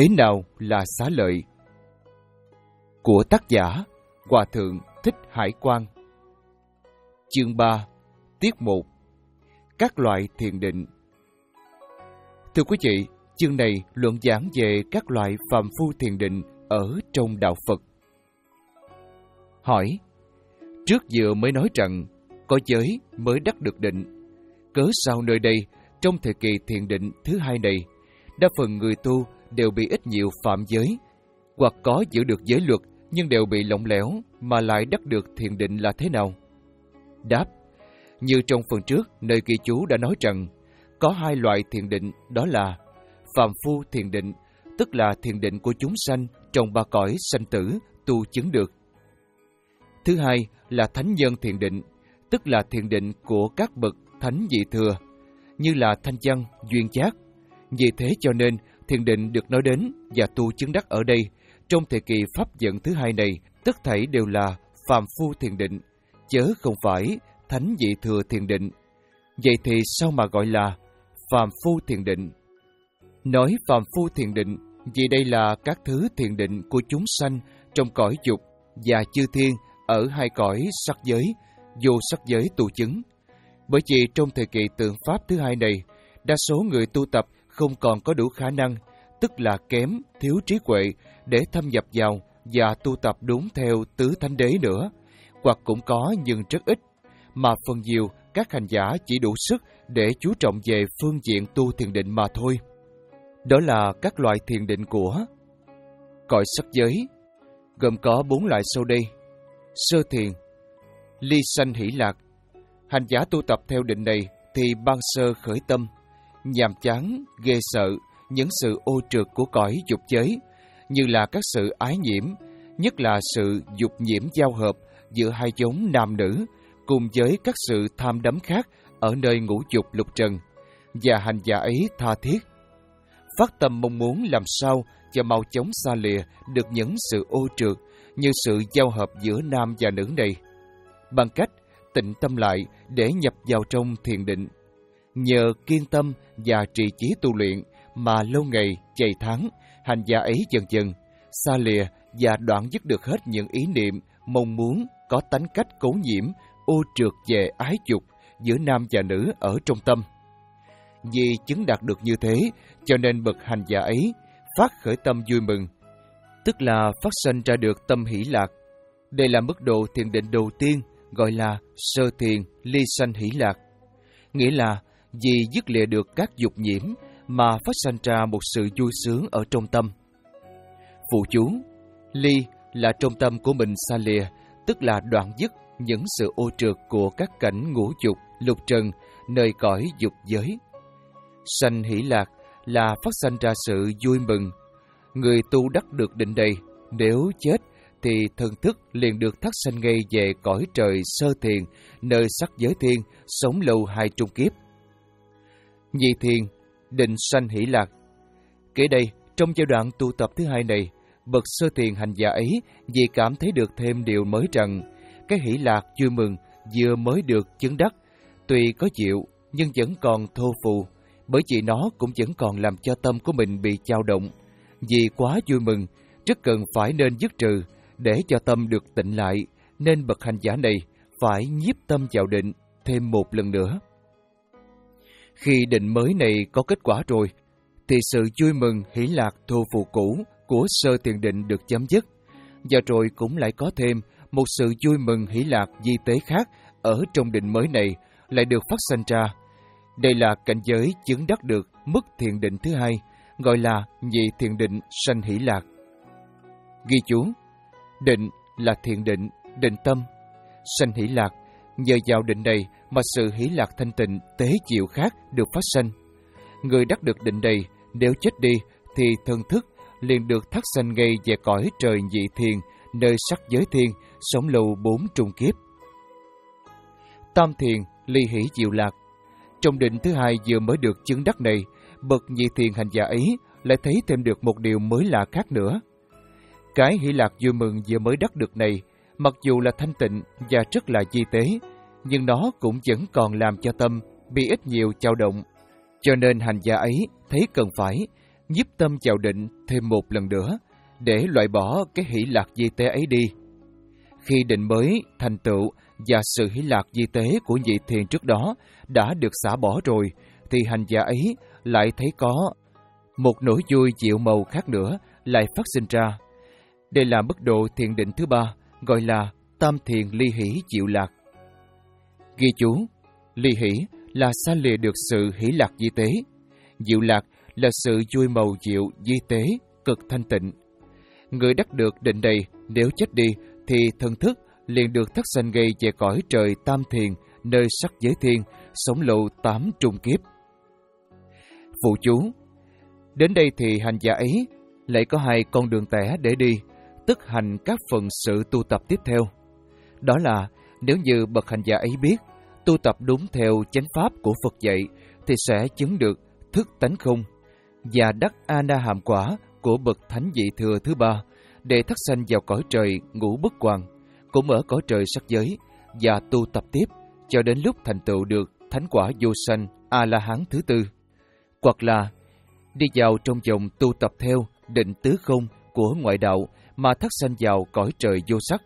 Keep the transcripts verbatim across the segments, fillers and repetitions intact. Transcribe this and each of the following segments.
Thế nào là xá lợi? Của tác giả Hòa Thượng Thích Hải Quang. Chương ba, Tiết một. Các loại thiền định. Thưa quý vị, chương này luận giảng về các loại phàm phu thiền định ở trong đạo Phật. Hỏi: trước vừa mới nói rằng có giới mới đắc được định, cớ sao nơi đây trong thời kỳ thiền định thứ hai này, đa phần người tu đều bị ít nhiều phạm giới, hoặc có giữ được giới luật nhưng đều bị lỏng lẻo mà lại đắc được thiền định là thế nào? Đáp: như trong phần trước nơi ghi chú đã nói rằng có hai loại thiền định, đó là phàm phu thiền định, tức là thiền định của chúng sanh trong ba cõi sanh tử tu chứng được. Thứ hai là thánh nhân thiền định, tức là thiền định của các bậc thánh vị thừa, như là Thanh Văn, Duyên Giác. Vì thế cho nên thiền định được nói đến và tu chứng đắc ở đây trong thời kỳ pháp dẫn thứ hai này, tất thảy đều là phàm phu thiền định, chớ không phải thánh vị thừa thiền định. Vậy thì sao mà gọi là phàm phu thiền định? Nói phàm phu thiền định vì đây là các thứ thiền định của chúng sanh trong cõi dục và chư thiên ở hai cõi sắc giới, vô sắc giới tu chứng. Bởi vì trong thời kỳ tượng pháp thứ hai này, đa số người tu tập không còn có đủ khả năng, tức là kém, thiếu trí huệ để thâm nhập vào và tu tập đúng theo tứ thánh đế nữa, hoặc cũng có nhưng rất ít, mà phần nhiều các hành giả chỉ đủ sức để chú trọng về phương diện tu thiền định mà thôi. Đó là các loại thiền định của cõi sắc giới, gồm có bốn loại sau đây. Sơ thiền, ly sanh hỷ lạc. Hành giả tu tập theo định này thì ban sơ khởi tâm, nhàm chán, ghê sợ những sự ô trượt của cõi dục giới, như là các sự ái nhiễm, nhất là sự dục nhiễm giao hợp giữa hai giống nam nữ, cùng với các sự tham đắm khác ở nơi ngũ dục lục trần, và hành giả ấy tha thiết phát tâm mong muốn làm sao cho mau chóng xa lìa được những sự ô trượt như sự giao hợp giữa nam và nữ này, bằng cách tịnh tâm lại để nhập vào trong thiền định. Nhờ kiên tâm và trì chí tu luyện mà lâu ngày, ngày tháng, hành giả ấy dần dần xa lìa và đoạn dứt được hết những ý niệm, mong muốn có tánh cách cố nhiễm, ô trượt về ái dục giữa nam và nữ ở trong tâm. Vì chứng đạt được như thế, cho nên bậc hành giả ấy phát khởi tâm vui mừng, tức là phát sanh ra được tâm hỷ lạc. Đây là mức độ thiền định đầu tiên, gọi là sơ thiền ly sanh hỷ lạc. Nghĩa là vì dứt lìa được các dục nhiễm mà phát sanh ra một sự vui sướng ở trong tâm. Phụ chú: ly là trong tâm của mình xa lìa, tức là đoạn dứt những sự ô trượt của các cảnh ngũ dục, lục trần, nơi cõi dục giới. Sanh hỷ lạc là phát sanh ra sự vui mừng. Người tu đắc được định đây, nếu chết thì thần thức liền được thác sanh ngay về cõi trời sơ thiền, nơi sắc giới thiên, sống lâu hai trung kiếp. Nhị thiền, định sanh hỷ lạc. Kể đây, trong giai đoạn tu tập thứ hai này, bậc sơ thiền hành giả ấy vì cảm thấy được thêm điều mới rằng cái hỷ lạc vui mừng vừa mới được chứng đắc, tuy có chịu nhưng vẫn còn thô phù, bởi vì nó cũng vẫn còn làm cho tâm của mình bị dao động. Vì quá vui mừng, rất cần phải nên dứt trừ để cho tâm được tịnh lại, nên bậc hành giả này phải nhiếp tâm vào định thêm một lần nữa. Khi định mới này có kết quả rồi, thì sự vui mừng hỷ lạc thô phù cũ của sơ thiền định được chấm dứt, và rồi cũng lại có thêm một sự vui mừng hỷ lạc di tế khác ở trong định mới này lại được phát sanh ra. Đây là cảnh giới chứng đắc được mức thiền định thứ hai, gọi là nhị thiền định sanh hỷ lạc. Ghi chú: định là thiền định, định tâm. Sanh hỷ lạc, nhờ vào định này mà sự hỷ lạc thanh tịnh, tế diệu khác được phát sanh. Người đắc được định này, nếu chết đi thì thần thức liền được thác sanh ngay về cõi trời nhị thiền, nơi sắc giới thiên, sống lâu bốn trung kiếp. Tam thiền, ly hỷ diệu lạc. Trong định thứ hai vừa mới được chứng đắc này, bậc nhị thiền hành giả ấy lại thấy thêm được một điều mới lạ khác nữa. Cái hỷ lạc vui mừng vừa mới đắc được này, mặc dù là thanh tịnh và rất là di tế, nhưng nó cũng vẫn còn làm cho tâm bị ít nhiều dao động. Cho nên hành giả ấy thấy cần phải nhiếp tâm vào định thêm một lần nữa, để loại bỏ cái hỷ lạc di tế ấy đi. Khi định mới thành tựu và sự hỷ lạc di tế của nhị thiền trước đó đã được xả bỏ rồi, thì hành giả ấy lại thấy có một nỗi vui dịu màu khác nữa lại phát sinh ra. Đây là mức độ thiền định thứ ba, gọi là tam thiền ly hỷ diệu lạc. Ghi chú, ly hỷ là xa lìa được sự hỷ lạc di tế, diệu lạc là sự vui màu diệu di tế, cực thanh tịnh. Người đắc được định này nếu chết đi thì thần thức liền được thất sanh gây về cõi trời tam thiền, nơi sắc giới thiên, sống lâu tám trung kiếp. Phụ chú, đến đây thì hành giả ấy lại có hai con đường tẻ để đi, tức hành các phần sự tu tập tiếp theo. Đó là nếu như bậc hành giả ấy biết tu tập đúng theo chánh pháp của Phật dạy thì sẽ chứng được thức tánh không và đắc A-na hàm quả của bậc thánh vị thừa thứ ba, để thất sanh vào cõi trời ngũ bất hoàng, cũng ở cõi trời sắc giới, và tu tập tiếp cho đến lúc thành tựu được thánh quả vô sanh A-la-hán thứ tư. Hoặc là đi vào trong vòng tu tập theo định tứ không của ngoại đạo mà thất sanh vào cõi trời vô sắc.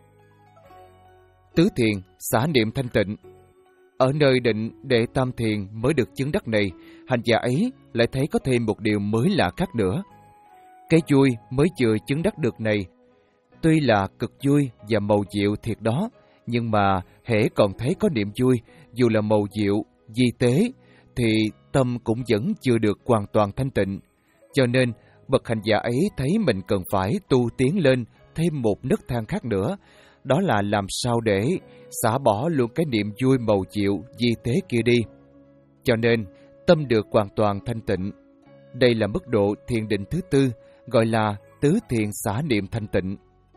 Tứ thiền, xả niệm thanh tịnh. Ở nơi định đệ tam thiền mới được chứng đắc này, hành giả ấy lại thấy có thêm một điều mới lạ khác nữa. Cái vui mới vừa chứng đắc được này, tuy là cực vui và màu diệu thiệt đó, nhưng mà hễ còn thấy có niệm vui, dù là màu diệu, di tế, thì tâm cũng vẫn chưa được hoàn toàn thanh tịnh. Cho nên, bậc hành giả ấy thấy mình cần phải tu tiến lên thêm một nấc thang khác nữa, đó là làm sao để xả bỏ luôn cái niệm vui màu diệu, di tế kia đi. Cho nên, tâm được hoàn toàn thanh tịnh. Đây là mức độ thiền định thứ tư, gọi là tứ thiền xả niệm thanh tịnh.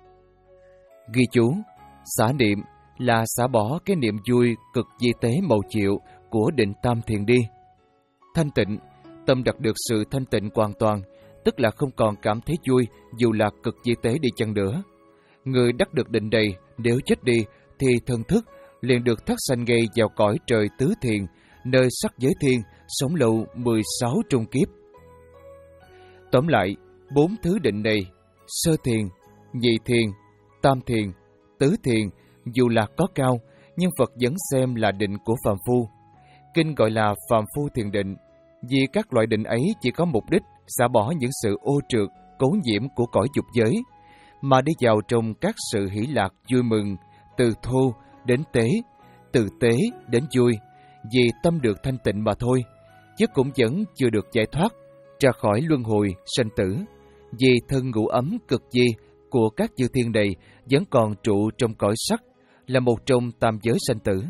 Ghi chú, xả niệm là xả bỏ cái niệm vui cực di tế màu diệu của định tam thiền đi. Thanh tịnh, tâm đạt được sự thanh tịnh hoàn toàn, tức là không còn cảm thấy vui dù là cực di tế đi chăng nữa. Người đắc được định này nếu chết đi thì thần thức liền được thất sanh ngay vào cõi trời tứ thiền, nơi sắc giới thiên, sống lâu mười sáu trung kiếp. Tóm lại, bốn thứ định này, sơ thiền, nhị thiền, tam thiền, tứ thiền, dù là có cao, nhưng Phật vẫn xem là định của phàm phu. Kinh gọi là phàm phu thiền định, vì các loại định ấy chỉ có mục đích xả bỏ những sự ô trượt, cố nhiễm của cõi dục giới, mà đi vào trong các sự hỷ lạc vui mừng, từ thô đến tế, từ tế đến vui, vì tâm được thanh tịnh mà thôi, chứ cũng vẫn chưa được giải thoát ra khỏi luân hồi sanh tử, vì thân ngũ ấm cực di của các chư thiên này vẫn còn trụ trong cõi sắc, là một trong tam giới sanh tử.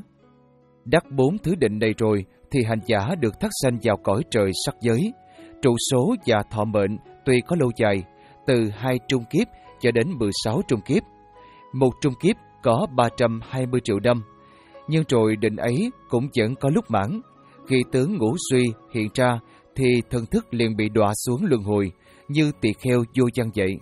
Đắc bốn thứ định này rồi thì hành giả được thác sanh vào cõi trời sắc giới. Trụ số và thọ mệnh tuy có lâu dài, từ hai trung kiếp cho đến mười sáu trung kiếp. Một trung kiếp có ba trăm hai mươi triệu năm, nhưng rồi định ấy cũng vẫn có lúc mãn. Khi tướng ngũ suy hiện ra thì thần thức liền bị đọa xuống luân hồi, như tỳ kheo vô văn vậy.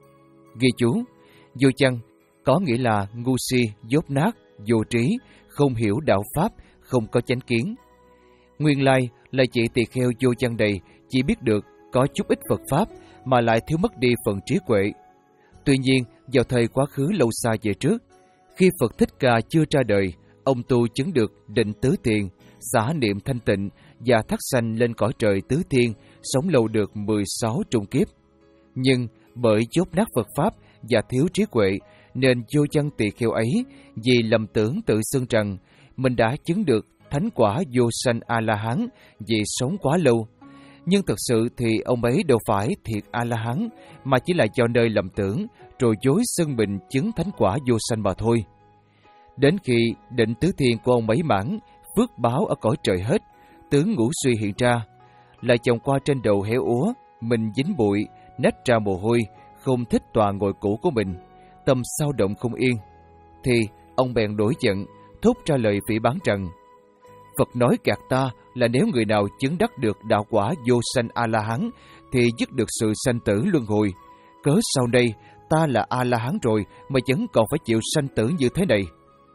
Ghi chú, vô văn có nghĩa là ngu si, dốt nát, vô trí, không hiểu đạo pháp, không có chánh kiến. Nguyên lai là chị tỳ kheo vô văn này chỉ biết được có chút ít Phật pháp mà lại thiếu mất đi phần trí huệ. Tuy nhiên, vào thời quá khứ lâu xa về trước, khi Phật Thích Ca chưa ra đời, ông tu chứng được định tứ thiền, xả niệm thanh tịnh và thác sanh lên cõi trời tứ thiên, sống lâu được mười sáu trung kiếp. Nhưng bởi dốt nát Phật pháp và thiếu trí huệ, nên vô văn tỳ kheo ấy vì lầm tưởng tự xưng rằng mình đã chứng được thánh quả vô sanh A-la-hán vì sống quá lâu. Nhưng thực sự thì ông ấy đâu phải thiệt A-la-hán, mà chỉ là do nơi lầm tưởng rồi dối xưng mình chứng thánh quả vô sanh mà thôi. Đến khi định tứ thiên của ông ấy mãn, phước báo ở cõi trời hết, tướng ngũ suy hiện ra, lại chồng qua trên đầu héo úa, mình dính bụi, nách ra mồ hôi, không thích tòa ngồi cũ của mình, tâm sao động không yên, thì ông bèn đổi giận, thốt ra lời phỉ báng rằng: Phật nói gạt ta là nếu người nào chứng đắc được đạo quả vô sanh A-la-hán thì dứt được sự sanh tử luân hồi. Cớ sau đây ta là A-la-hán rồi mà vẫn còn phải chịu sanh tử như thế này.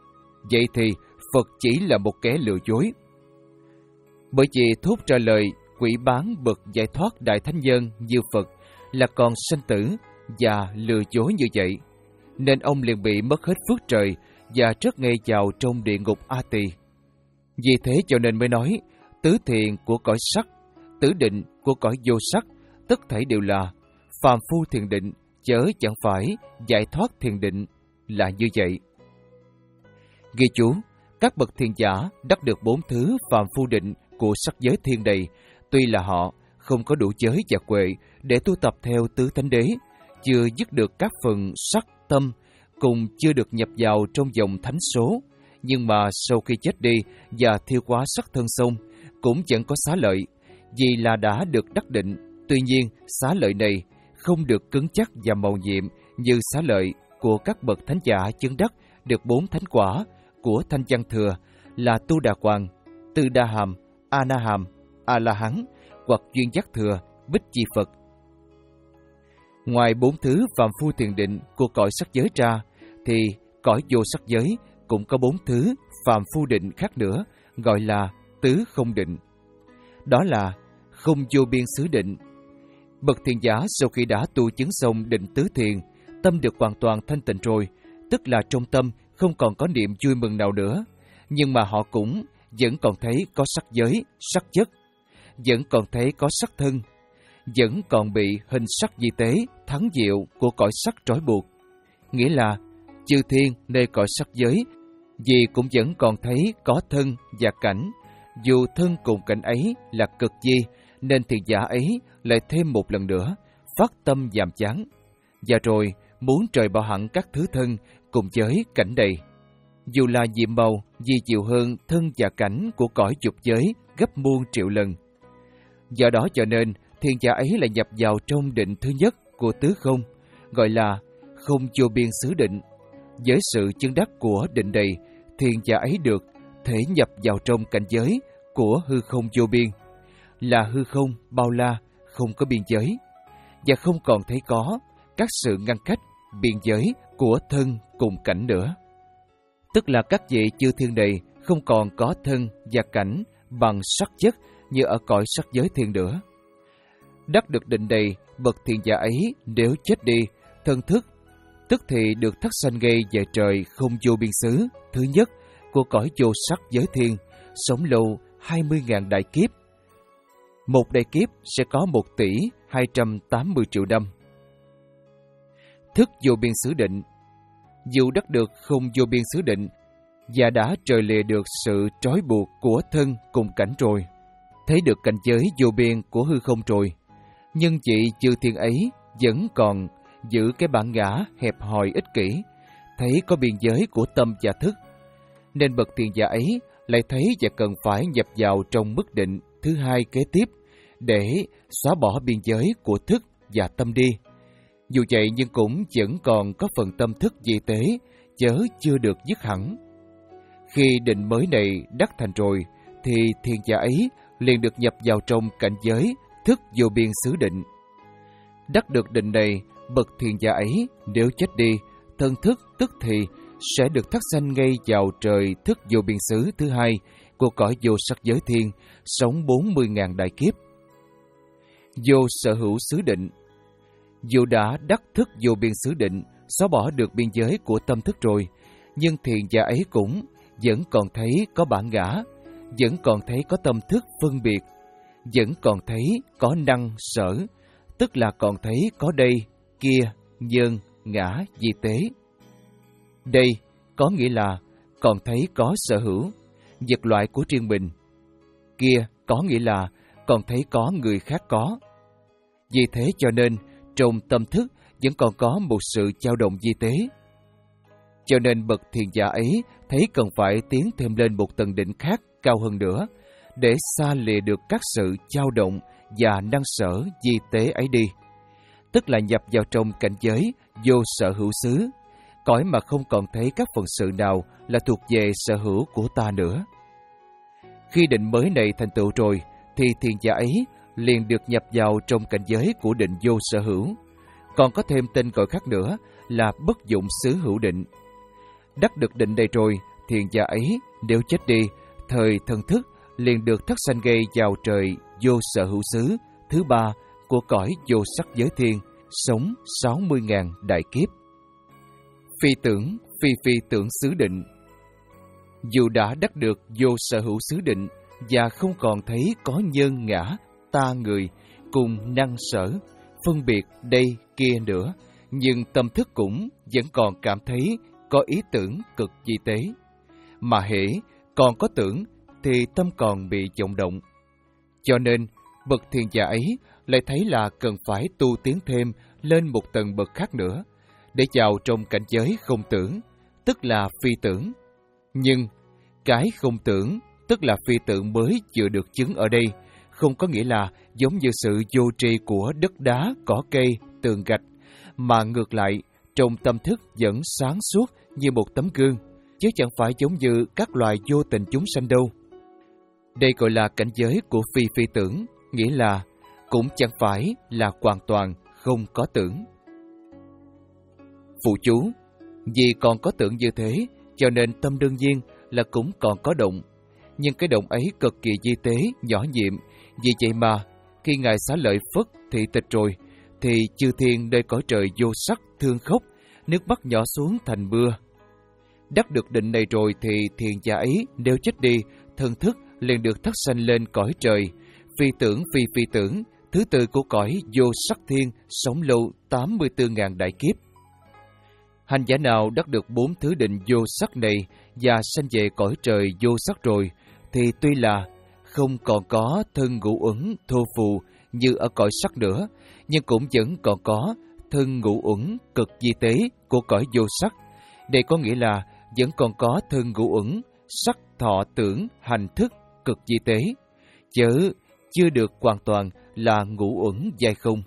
Vậy thì Phật chỉ là một kẻ lừa dối. Bởi vì thốt ra lời quỷ bán bậc giải thoát đại thánh nhân như Phật là còn sanh tử và lừa dối như vậy, nên ông liền bị mất hết phước trời và rớt ngay vào trong địa ngục A Tỳ. Vì thế cho nên mới nói, tứ thiện của cõi sắc, tứ định của cõi vô sắc, tất thảy đều là phàm phu thiền định, chớ chẳng phải giải thoát thiền định, là như vậy. Ghi chú, các bậc thiền giả đắc được bốn thứ phàm phu định của sắc giới thiên đầy, tuy là họ không có đủ giới và huệ để tu tập theo tứ thánh đế, chưa dứt được các phần sắc tâm, cùng chưa được nhập vào trong dòng thánh số, nhưng mà sau khi chết đi và thiêu hóa sắc thân xong, cũng chẳng có xá lợi, vì là đã được đắc định. Tuy nhiên, xá lợi này không được cứng chắc và màu nhiệm như xá lợi của các bậc thánh giả chứng đắc được bốn thánh quả của Thanh Văn Thừa là Tu Đà Hoàng, Tư Đa Hàm, A Na Hàm, A La Hán hoặc Duyên Giác Thừa, Bích Chi Phật. Ngoài bốn thứ phàm phu thiền định của cõi sắc giới ra, thì cõi vô sắc giới cũng có bốn thứ phàm phu định khác nữa, gọi là tứ không định. Đó là không vô biên xứ định. Bậc thiền giả sau khi đã tu chứng xong định tứ thiền, tâm được hoàn toàn thanh tịnh rồi, tức là trong tâm không còn có niệm vui mừng nào nữa, nhưng mà họ cũng vẫn còn thấy có sắc giới, sắc chất, vẫn còn thấy có sắc thân, vẫn còn bị hình sắc di tế, thắng diệu của cõi sắc trói buộc. Nghĩa là chư thiên nơi cõi sắc giới, vì cũng vẫn còn thấy có thân và cảnh, dù thân cùng cảnh ấy là cực di, nên thiền giả ấy lại thêm một lần nữa phát tâm giảm chán, và rồi muốn trời bỏ hẳn các thứ thân cùng với cảnh đầy, dù là nhiệm màu di diệu hơn thân và cảnh của cõi dục giới gấp muôn triệu lần. Do đó cho nên thiền giả ấy lại nhập vào trong định thứ nhất của tứ không, gọi là không vô biên xứ định. Với sự chứng đắc của định đầy, thiền giả ấy được thể nhập vào trong cảnh giới của hư không vô biên, là hư không bao la, không có biên giới, và không còn thấy có các sự ngăn cách, biên giới của thân cùng cảnh nữa. Tức là các vị chư thiên này không còn có thân và cảnh bằng sắc chất như ở cõi sắc giới thiên nữa. Đắc được định đầy, bậc thiền giả ấy nếu chết đi, thân thức tức thì được thất sanh ngay về trời không vô biên xứ thứ nhất của cõi vô sắc giới thiên, sống lâu hai mươi ngàn đại kiếp. Một đại kiếp sẽ có một tỷ hai trăm tám mươi triệu năm. Thức vô biên xứ định. Dù đắc được không vô biên xứ định và đã trời lìa được sự trói buộc của thân cùng cảnh rồi, thấy được cảnh giới vô biên của hư không rồi, nhưng chị chư thiên ấy vẫn còn giữ cái bản ngã hẹp hòi ích kỷ, thấy có biên giới của tâm và thức, nên bậc thiền giả ấy lại thấy và cần phải nhập vào trong mức định thứ hai kế tiếp để xóa bỏ biên giới của thức và tâm đi. Dù vậy nhưng cũng vẫn còn có phần tâm thức di tế, chớ chưa được dứt hẳn. Khi định mới này đắc thành rồi, thì thiền giả ấy liền được nhập vào trong cảnh giới thức vô biên xứ định. Đắc được định này, bậc thiền giả ấy nếu chết đi, thân thức tức thì sẽ được thác sanh ngay vào trời thức vô biên xứ thứ hai của cõi vô sắc giới thiên, sống bốn mươi ngàn đại kiếp. Vô sở hữu xứ định. Dù đã đắc thức vô biên xứ định, xóa bỏ được biên giới của tâm thức rồi, nhưng thiền giả ấy cũng vẫn còn thấy có bản ngã, vẫn còn thấy có tâm thức phân biệt, vẫn còn thấy có năng sở, tức là còn thấy có đây, kia, nhân, ngã, di tế. Đây có nghĩa là còn thấy có sở hữu, vật loại của riêng mình. Kia có nghĩa là còn thấy có người khác có. Vì thế cho nên trong tâm thức vẫn còn có một sự dao động di tế. Cho nên bậc thiền giả ấy thấy cần phải tiến thêm lên một tầng định khác cao hơn nữa, để xa lìa được các sự dao động và năng sở di tế ấy đi. Tức là nhập vào trong cảnh giới vô sở hữu xứ, cõi mà không còn thấy các phần sự nào là thuộc về sở hữu của ta nữa. Khi định mới này thành tựu rồi, thì thiền giả ấy liền được nhập vào trong cảnh giới của định vô sở hữu. Còn có thêm tên gọi khác nữa là bất dụng xứ hữu định. Đắc được định đây rồi, thiền giả ấy nếu chết đi, thời thân thức liền được thất sanh gây vào trời vô sở hữu xứ thứ ba của cõi vô sắc giới thiên, sống sáu mươi ngàn đại kiếp. Phi tưởng, phi phi tưởng xứ định. Dù đã đắc được vô sở hữu xứ định và không còn thấy có nhân ngã, ta người, cùng năng sở, phân biệt đây kia nữa, nhưng tâm thức cũng vẫn còn cảm thấy có ý tưởng cực di tế. Mà hễ còn có tưởng thì tâm còn bị vọng động. Cho nên, bậc thiền giả ấy lại thấy là cần phải tu tiến thêm lên một tầng bậc khác nữa, để vào trong cảnh giới không tưởng, tức là phi tưởng. Nhưng, cái không tưởng, tức là phi tưởng mới chưa được chứng ở đây, không có nghĩa là giống như sự vô tri của đất đá, cỏ cây, tường gạch, mà ngược lại, trong tâm thức vẫn sáng suốt như một tấm gương, chứ chẳng phải giống như các loài vô tình chúng sanh đâu. Đây gọi là cảnh giới của phi phi tưởng, nghĩa là cũng chẳng phải là hoàn toàn không có tưởng. Phụ chú, vì còn có tưởng như thế, cho nên tâm đương nhiên là cũng còn có động. Nhưng cái động ấy cực kỳ di tế, nhỏ nhiệm. Vì vậy mà, khi Ngài xá lợi Phất thị tịch rồi, thì chư thiên nơi cõi trời vô sắc thương khóc, nước mắt nhỏ xuống thành mưa. Đắc được định này rồi thì thiền giả ấy nếu chết đi, thân thức liền được thất sanh lên cõi trời, phi tưởng phi phi tưởng, thứ tư của cõi vô sắc thiên, sống lâu tám mươi tư ngàn đại kiếp. Hành giả nào đắc được bốn thứ định vô sắc này và sanh về cõi trời vô sắc rồi, thì tuy là không còn có thân ngũ uẩn thô phù như ở cõi sắc nữa, nhưng cũng vẫn còn có thân ngũ uẩn cực di tế của cõi vô sắc. Đây có nghĩa là vẫn còn có thân ngũ uẩn sắc thọ tưởng hành thức cực di tế, chứ chưa được hoàn toàn là ngũ uẩn giai không.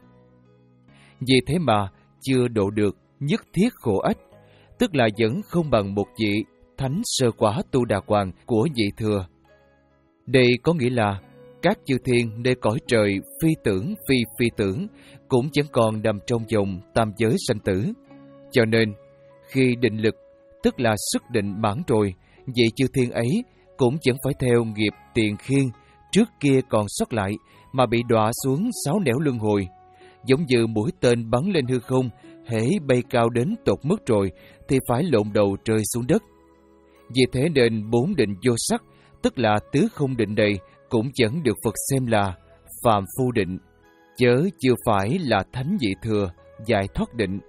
Vì thế mà chưa độ được nhất thiết khổ ách, tức là vẫn không bằng một vị thánh sơ quả tu đà hoàng của vị thừa. Đây có nghĩa là các chư thiên nơi cõi trời phi tưởng phi phi tưởng cũng vẫn còn nằm trong vòng tam giới sanh tử. Cho nên, khi định lực, tức là sức định mãn rồi, vị chư thiên ấy cũng vẫn phải theo nghiệp tiền khiên trước kia còn sót lại mà bị đọa xuống sáu nẻo luân hồi. Giống như mũi tên bắn lên hư không, hễ bay cao đến tột mức rồi thì phải lộn đầu rơi xuống đất. Vì thế nên bốn định vô sắc, tức là tứ không định này, cũng vẫn được Phật xem là phàm phu định, chớ chưa phải là thánh vị thừa, giải thoát định.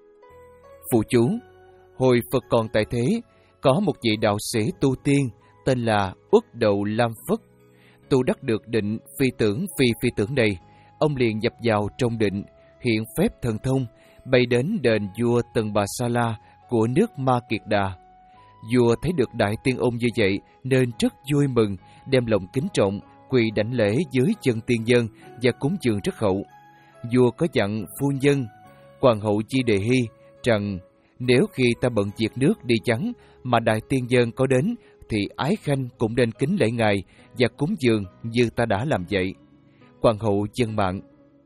Phụ chú, hồi Phật còn tại thế, có một vị đạo sĩ tu tiên tên là Uất Đầu Lam Phất. Tu đắc được định phi tưởng phi phi tưởng này, ông liền nhập vào trong định, hiện phép thần thông, bay đến đền vua Tần Bà Sa La của nước Ma Kiệt Đà. Vua thấy được đại tiên ông như vậy nên rất vui mừng, đem lòng kính trọng, quỳ đảnh lễ dưới chân tiên dân và cúng dường rất hậu. Vua có dặn phu nhân hoàng hậu Chi Đề Hy rằng nếu khi ta bận việc nước đi chắn mà đại tiên dân có đến thì ái khanh cũng nên kính lễ ngài và cúng dường như ta đã làm vậy. Hoàng hậu dân mạng.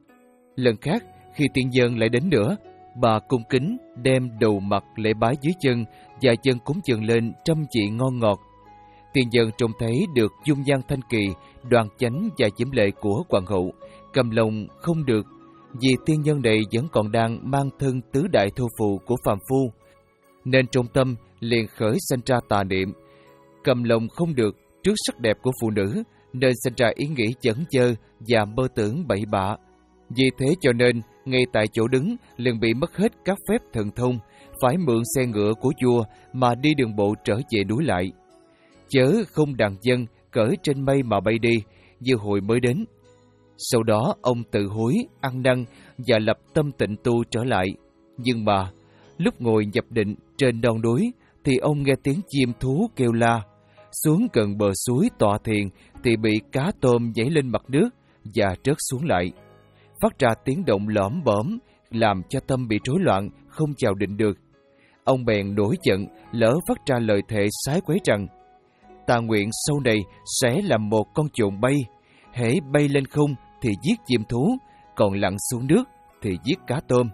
Lần khác khi tiên dân lại đến nữa, bà cung kính đem đầu mặt lễ bái dưới chân và chân cúng dường lên trăm vị ngon ngọt. Tiên dân trông thấy được dung nhan thanh kỳ, đoan chánh và diễm lệ của hoàng hậu, cầm lòng không được, vì tiên nhân này vẫn còn đang mang thân tứ đại thô phù của phàm phu, nên trong tâm liền khởi sanh ra tà niệm, cầm lòng không được trước sắc đẹp của phụ nữ, nên sanh ra ý nghĩ chẩn chơ và mơ tưởng bậy bạ. Vì thế cho nên ngay tại chỗ đứng liền bị mất hết các phép thần thông, phải mượn xe ngựa của vua mà đi đường bộ trở về núi lại. Chớ không đàn dân cởi trên mây mà bay đi, như hồi mới đến. Sau đó ông tự hối, ăn năn và lập tâm tịnh tu trở lại. Nhưng mà lúc ngồi nhập định trên non núi thì ông nghe tiếng chim thú kêu la. Xuống gần bờ suối tọa thiền thì bị cá tôm nhảy lên mặt nước và rớt xuống lại, phát ra tiếng động lõm bõm, làm cho tâm bị rối loạn, không chào định được. Ông bèn nổi giận, lỡ phát ra lời thệ sái quấy rằng: ta nguyện sau này sẽ làm một con chồn bay, hễ bay lên không thì giết chim thú, còn lặn xuống nước thì giết cá tôm.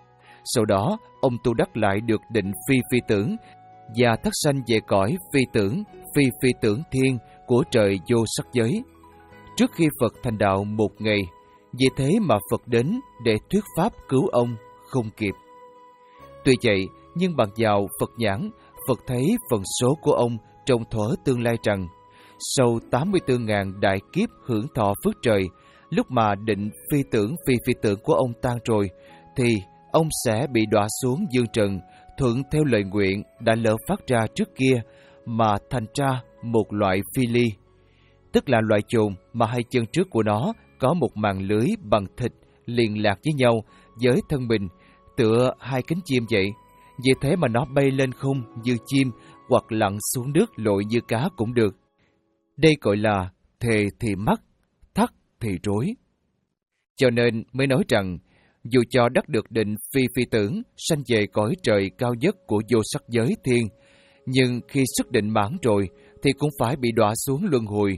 Sau đó ông tu đắc lại được định phi phi tưởng và thất sanh về cõi phi tưởng phi phi tưởng thiên, của trời vô sắc giới. Trước khi Phật thành đạo một ngày, vì thế mà Phật đến để thuyết pháp cứu ông không kịp. Tuy vậy, nhưng bằng vào Phật nhãn, Phật thấy phần số của ông trong thuở tương lai rằng, sau tám mươi tư nghìn đại kiếp hưởng thọ phước trời, lúc mà định phi tưởng phi phi tưởng của ông tan rồi, thì ông sẽ bị đọa xuống dương trần, thuận theo lời nguyện đã lỡ phát ra trước kia, mà thành ra một loại phi ly, tức là loại chồn mà hai chân trước của nó có một màng lưới bằng thịt liền lạc với nhau với thân mình, tựa hai cánh chim vậy. Vì thế mà nó bay lên không như chim, hoặc lặn xuống nước lội như cá cũng được. Đây gọi là thề thì mắc, thắt thì rối. Cho nên mới nói rằng, dù cho đắc được định phi phi tưởng, sanh về cõi trời cao nhất của vô sắc giới thiên, nhưng khi xuất định mãn rồi thì cũng phải bị đọa xuống luân hồi.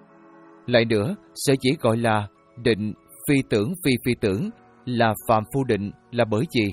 Lại nữa, sở dĩ gọi là định phi tưởng phi phi tưởng là phạm phu định là bởi vì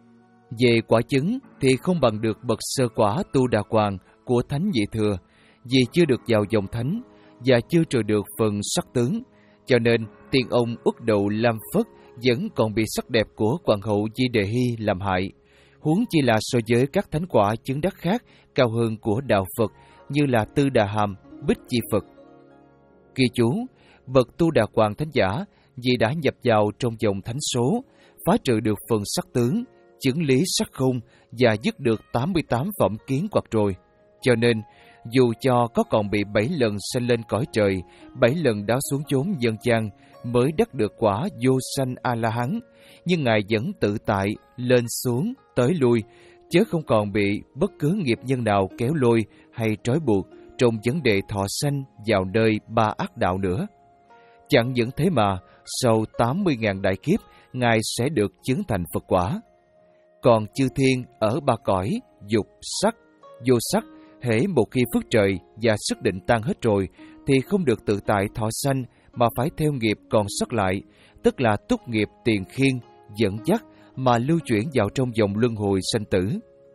về quả chứng thì không bằng được bậc sơ quả tu đà hoàng của thánh nhị thừa, vì chưa được vào dòng thánh và chưa trừ được phần sắc tướng, cho nên tiên ông Uất Đầu Lam Phất vẫn còn bị sắc đẹp của hoàng hậu Di Đề Hy làm hại, huống chi là so với các thánh quả chứng đắc khác cao hơn của đạo Phật như là Tư Đà Hàm, Bích Chi Phật. Ghi chú, bậc tu đà hoàng thánh giả vì đã nhập vào trong dòng thánh số, phá trừ được phần sắc tướng, chứng lý sắc không và dứt được tám mươi tám phẩm kiến hoặc rồi, cho nên dù cho có còn bị bảy lần sanh lên cõi trời, bảy lần đáo xuống chốn nhân gian mới đắc được quả vô sanh A-la-hán, nhưng Ngài vẫn tự tại lên xuống tới lui, chứ không còn bị bất cứ nghiệp nhân nào kéo lôi hay trói buộc trong vấn đề thọ sanh vào nơi ba ác đạo nữa. Chẳng những thế mà sau tám mươi nghìn đại kiếp, Ngài sẽ được chứng thành Phật quả. Còn chư thiên ở ba cõi dục, sắc, vô sắc, hễ một khi phước trời và sức định tan hết rồi thì không được tự tại thọ sanh, mà phải theo nghiệp còn sót lại, tức là túc nghiệp tiền khiên dẫn dắt mà lưu chuyển vào trong vòng luân hồi sanh tử.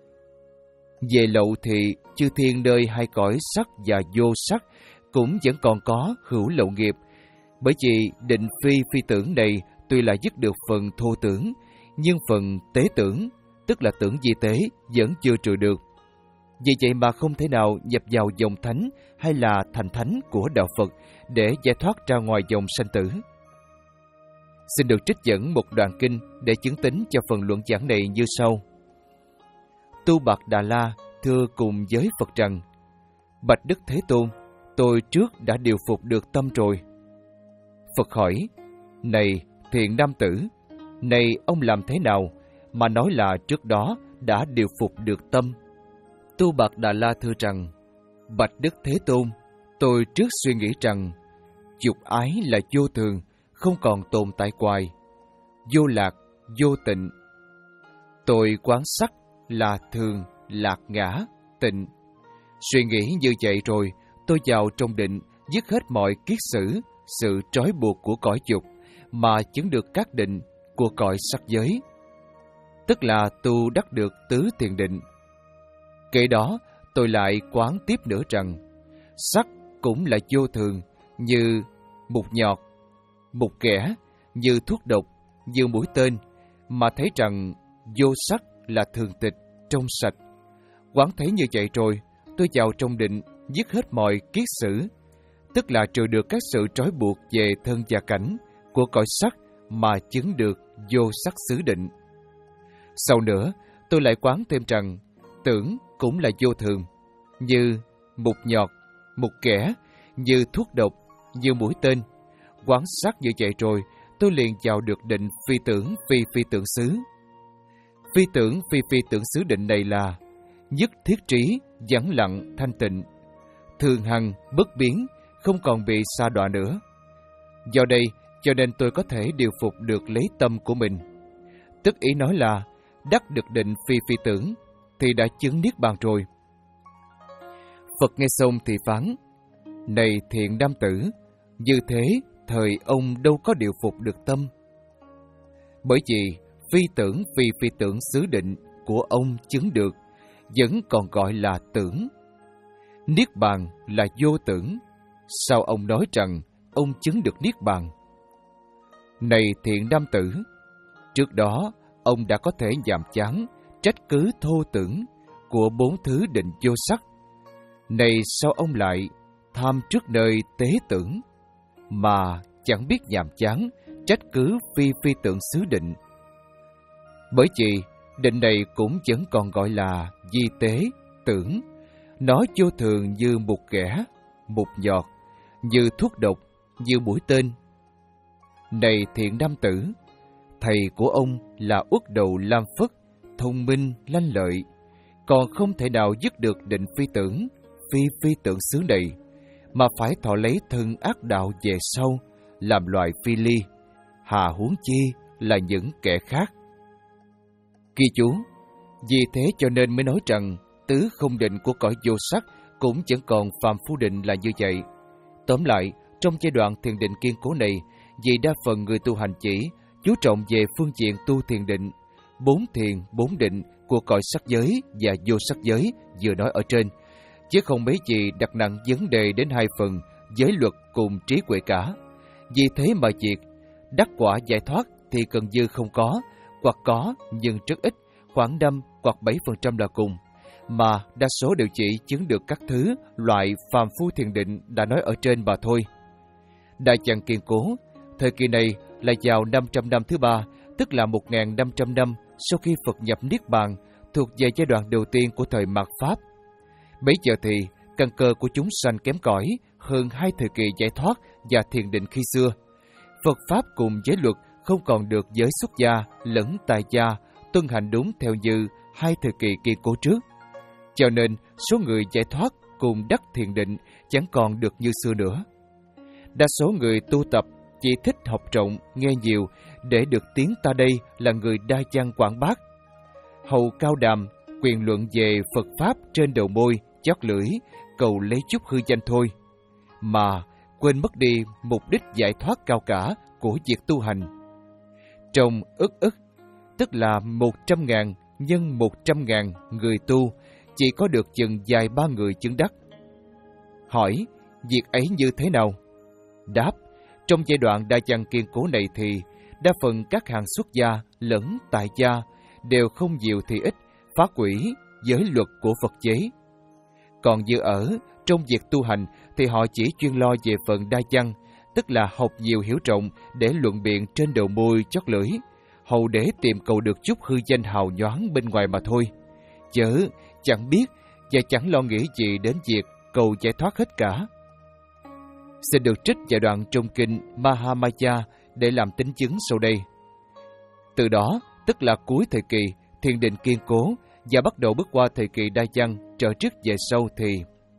Về lậu thì chư thiên nơi hai cõi sắc và vô sắc cũng vẫn còn có hữu lậu nghiệp, bởi vì định phi phi tưởng này tuy là dứt được phần thô tưởng, nhưng phần tế tưởng, tức là tưởng di tế, vẫn chưa trừ được. Vì vậy mà không thể nào nhập vào dòng thánh hay là thành thánh của đạo Phật để giải thoát ra ngoài dòng sanh tử. Xin được trích dẫn một đoạn kinh để chứng tín cho phần luận giảng này như sau. Tu Bạc Đà La thưa cùng với Phật rằng: Bạch Đức Thế Tôn, tôi trước đã điều phục được tâm rồi. Phật hỏi: Này thiện nam tử, này ông làm thế nào mà nói là trước đó đã điều phục được tâm? Tu Bạc Đà La thưa rằng: Bạch Đức Thế Tôn, tôi trước suy nghĩ rằng dục ái là vô thường, không còn tồn tại hoài, vô lạc, vô tịnh. Tôi quán sắc là thường, lạc ngã, tịnh. Suy nghĩ như vậy rồi, tôi vào trong định, dứt hết mọi kiết sử, sự trói buộc của cõi dục, mà chứng được các định của cõi sắc giới, tức là tu đắc được tứ thiền định. Kể đó, tôi lại quán tiếp nữa rằng sắc cũng là vô thường, như mục nhọt, mục ghẻ, như thuốc độc, như mũi tên, mà thấy rằng vô sắc là thường tịch, trong sạch. Quán thấy như vậy rồi, tôi vào trong định, dứt hết mọi kiết sử, tức là trừ được các sự trói buộc về thân và cảnh của cõi sắc, mà chứng được vô sắc xứ định. Sau nữa, tôi lại quán thêm rằng tưởng cũng là vô thường, như mục nhọt, mục ghẻ, như thuốc độc, như mũi tên. Quán sát như vậy rồi, tôi liền vào được định phi tưởng phi phi tưởng xứ. Phi tưởng phi phi tưởng xứ định này là nhất thiết trí, vắng lặng, thanh tịnh, thường hằng, bất biến, không còn bị sa đọa nữa. Do đây, cho nên tôi có thể điều phục được lấy tâm của mình. Tức ý nói là đắc được định phi phi tưởng thì đã chứng niết bàn rồi. Phật nghe xong thì phán: Này thiện nam tử, như thế thời ông đâu có điều phục được tâm. Bởi vì phi tưởng phi phi tưởng xứ định của ông chứng được vẫn còn gọi là tưởng. Niết bàn là vô tưởng, sao ông nói rằng ông chứng được Niết Bàn? Này thiện nam tử, trước đó ông đã có thể nhàm chán, trách cứ thô tưởng của bốn thứ định vô sắc. Này sao ông lại tham trước nơi tế tưởng, mà chẳng biết nhàm chán, trách cứ phi phi tượng xứ định? Bởi vì định này cũng vẫn còn gọi là di tế, tưởng. Nó vô thường như một ghẻ, một nhọt, như thuốc độc, như mũi tên. Này thiện nam tử, thầy của ông là Uất Đầu Lam Phất, thông minh, lanh lợi, còn không thể nào dứt được định phi tưởng, phi phi tưởng xứ này, mà phải thọ lấy thân ác đạo về sau, làm loài phi ly, hà huống chi là những kẻ khác. Ghi chú, vì thế cho nên mới nói rằng tứ không định của cõi vô sắc cũng vẫn còn phàm phu định là như vậy. Tóm lại, trong giai đoạn thiền định kiên cố này, vì đa phần người tu hành chỉ chú trọng về phương diện tu thiền định, bốn thiền, bốn định của cõi sắc giới và vô sắc giới vừa nói ở trên, chứ không mấy gì đặt nặng vấn đề đến hai phần giới luật cùng trí huệ cả. Vì thế mà việc đắc quả giải thoát thì gần như không có, hoặc có nhưng rất ít, khoảng năm hoặc bảy phần trăm là cùng, mà đa số đều chỉ chứng được các thứ loại phàm phu thiền định đã nói ở trên mà thôi. Đại Chàng kiên cố, thời kỳ này là vào năm trăm năm thứ ba, tức là một nghìn năm trăm năm sau khi Phật nhập Niết Bàn, thuộc về giai đoạn đầu tiên của thời mạt Pháp. Bấy giờ thì căn cơ của chúng sanh kém cỏi hơn hai thời kỳ giải thoát và thiền định khi xưa. Phật Pháp cùng giới luật không còn được giới xuất gia lẫn tại gia tuân hành đúng theo như hai thời kỳ kiên cố trước. Cho nên số người giải thoát cùng đắc thiền định chẳng còn được như xưa nữa. Đa số người tu tập chỉ thích học rộng, nghe nhiều để được tiếng ta đây là người đa văn quảng bác. Hầu cao đàm, quyền luận về Phật Pháp trên đầu môi, chót lưỡi, cầu lấy chút hư danh thôi, mà quên mất đi mục đích giải thoát cao cả của việc tu hành. Trong ức ức, tức là một trăm ngàn nhân một trăm ngàn người tu, chỉ có được chừng vài ba người chứng đắc. Hỏi, việc ấy như thế nào? Đáp, trong giai đoạn đa văn kiên cố này thì đa phần các hàng xuất gia lẫn tại gia đều không nhiều thì ít phá hủy giới luật của Phật chế. Còn như ở trong việc tu hành thì họ chỉ chuyên lo về phần đa văn, tức là học nhiều hiểu rộng để luận biện trên đầu môi chót lưỡi, hầu để tìm cầu được chút hư danh hào nhoáng bên ngoài mà thôi, chớ chẳng biết và chẳng lo nghĩ gì đến việc cầu giải thoát hết cả. Sẽ được trích vào đoạn trong kinh Mahamaya để làm tín chứng sau đây. Từ đó, tức là cuối thời kỳ thiền định kiên cố và bắt đầu bước qua thời kỳ đa văn trở trước về sau thì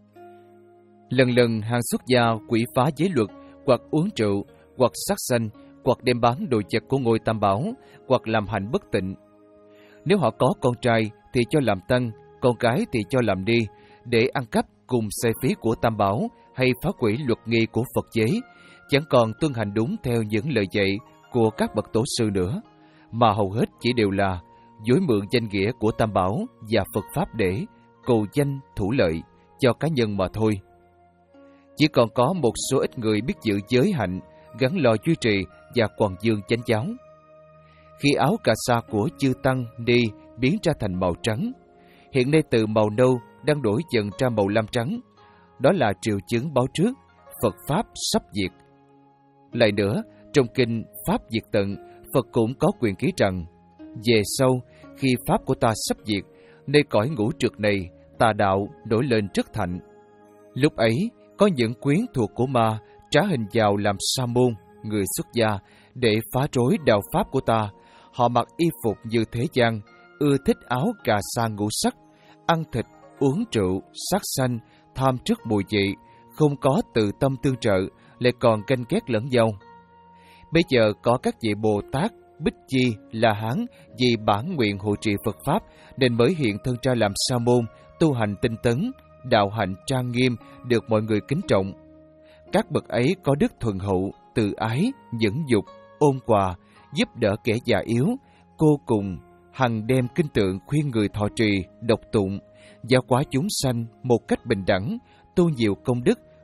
lần lần hàng xuất gia quỷ phá giới luật, hoặc uống rượu, hoặc sát sanh, hoặc đem bán đồ vật của ngôi Tam Bảo, hoặc làm hành bất tịnh. Nếu họ có con trai thì cho làm tăng, con gái thì cho làm ni, để ăn cắp cùng xài phí của Tam Bảo hay phá hủy luật nghi của Phật giới, chẳng còn tuân hành đúng theo những lời dạy của các bậc tổ sư nữa, mà hầu hết chỉ đều là dối mượn danh nghĩa của Tam Bảo và Phật Pháp để cầu danh thủ lợi cho cá nhân mà thôi. Chỉ còn có một số ít người biết giữ giới hạnh, gắn lò duy trì và quần dương chánh giáo. Khi áo cà sa của chư tăng ni biến ra thành màu trắng, hiện nay từ màu nâu đang đổi dần ra màu lam trắng, đó là triệu chứng báo trước Phật Pháp sắp diệt. Lại nữa, trong kinh Pháp diệt tận, Phật cũng có quyền ký rằng, về sau, khi Pháp của ta sắp diệt, nơi cõi ngũ trượt này, tà đạo nổi lên rất thạnh. Lúc ấy, có những quyến thuộc của ma trá hình vào làm sa môn, người xuất gia, để phá rối đạo Pháp của ta. Họ mặc y phục như thế gian, ưa thích áo cà sa ngũ sắc, ăn thịt, uống rượu, sát sanh, tham trước mùi vị, không có tự tâm tương trợ, lại còn ganh ghét lẫn nhau. Bây giờ có các vị Bồ Tát, Bích Chi, La Hán vì bản nguyện hộ trì Phật Pháp nên mới hiện thân ra làm sa môn, tu hành tinh tấn, đạo hạnh trang nghiêm, được mọi người kính trọng. Các bậc ấy có đức thuần hậu, từ ái, nhẫn dục, ôn hòa, giúp đỡ kẻ già yếu, cô cùng, hằng đem kinh tượng khuyên người thọ trì, đọc tụng, giáo hóa chúng sanh một cách bình đẳng, tu nhiều công đức,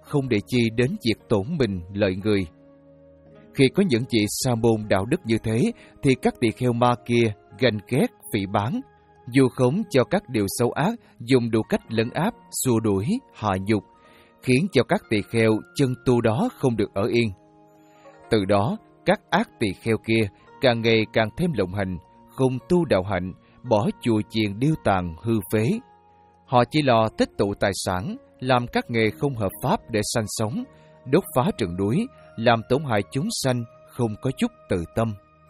không để chi đến việc tổn mình lợi người. Khi có những vị sa môn đạo đức như thế, thì các tỳ kheo ma kia ganh ghét, phỉ báng, du khống cho các điều xấu ác, dùng đủ cách lấn áp, xua đuổi, hạ nhục, khiến cho các tỳ kheo chân tu đó không được ở yên. Từ đó, các ác tỳ kheo kia càng ngày càng thêm lộng hành, không tu đạo hạnh, bỏ chùa chiền điêu tàn hư phế. Họ chỉ lo tích tụ tài sản, làm các nghề không hợp pháp để sanh sống, đốt phá rừng núi, làm tổn hại chúng sanh, không có chút từ tâm.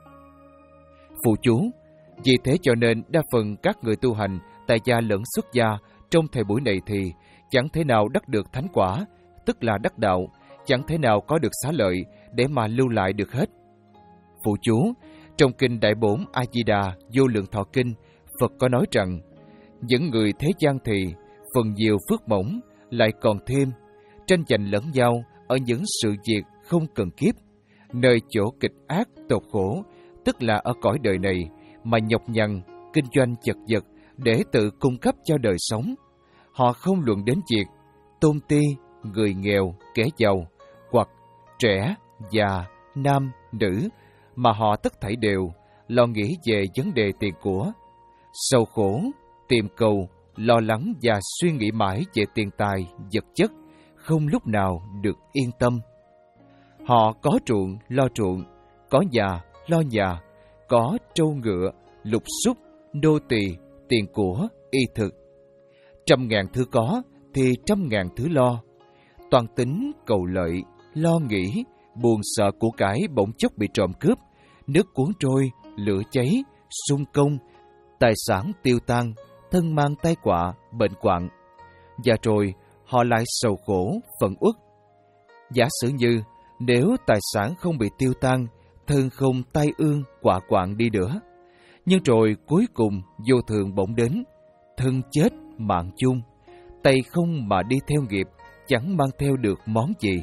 Phụ chú, vì thế cho nên đa phần các người tu hành, tại gia lẫn xuất gia, trong thời buổi này thì chẳng thể nào đắc được thánh quả, tức là đắc đạo, chẳng thể nào có được xá lợi để mà lưu lại được hết. Phụ chú, trong kinh Đại Bổn A Di Đà Vô Lượng Thọ Kinh, Phật có nói rằng, những người thế gian thì phần nhiều phước mỏng, lại còn thêm tranh giành lẫn nhau ở những sự việc không cần kiếp, nơi chỗ kịch ác tột khổ, tức là ở cõi đời này mà nhọc nhằn kinh doanh chật vật để tự cung cấp cho đời sống. Họ không luận đến việc tôn ti người nghèo, kẻ giàu, hoặc trẻ, già, nam, nữ, mà họ tất thảy đều lo nghĩ về vấn đề tiền của, sầu khổ, tìm cầu, lo lắng và suy nghĩ mãi về tiền tài, vật chất, không lúc nào được yên tâm. Họ có ruộng, lo ruộng, có nhà, lo nhà, có trâu ngựa, lục súc, nô tỳ, tiền của, y thực. Trăm ngàn thứ có, thì trăm ngàn thứ lo. Toàn tính cầu lợi, lo nghĩ, buồn sợ của cải bỗng chốc bị trộm cướp, nước cuốn trôi, lửa cháy, xung công, tài sản tiêu tan, thân mang tai họa, bệnh hoạn. Và rồi họ lại sầu khổ, phẫn uất. Giả sử như nếu tài sản không bị tiêu tan, thân không tai ương, họa hoạn đi nữa, nhưng rồi cuối cùng vô thường bỗng đến, thân chết mạng chung, tay không mà đi theo nghiệp, chẳng mang theo được món gì.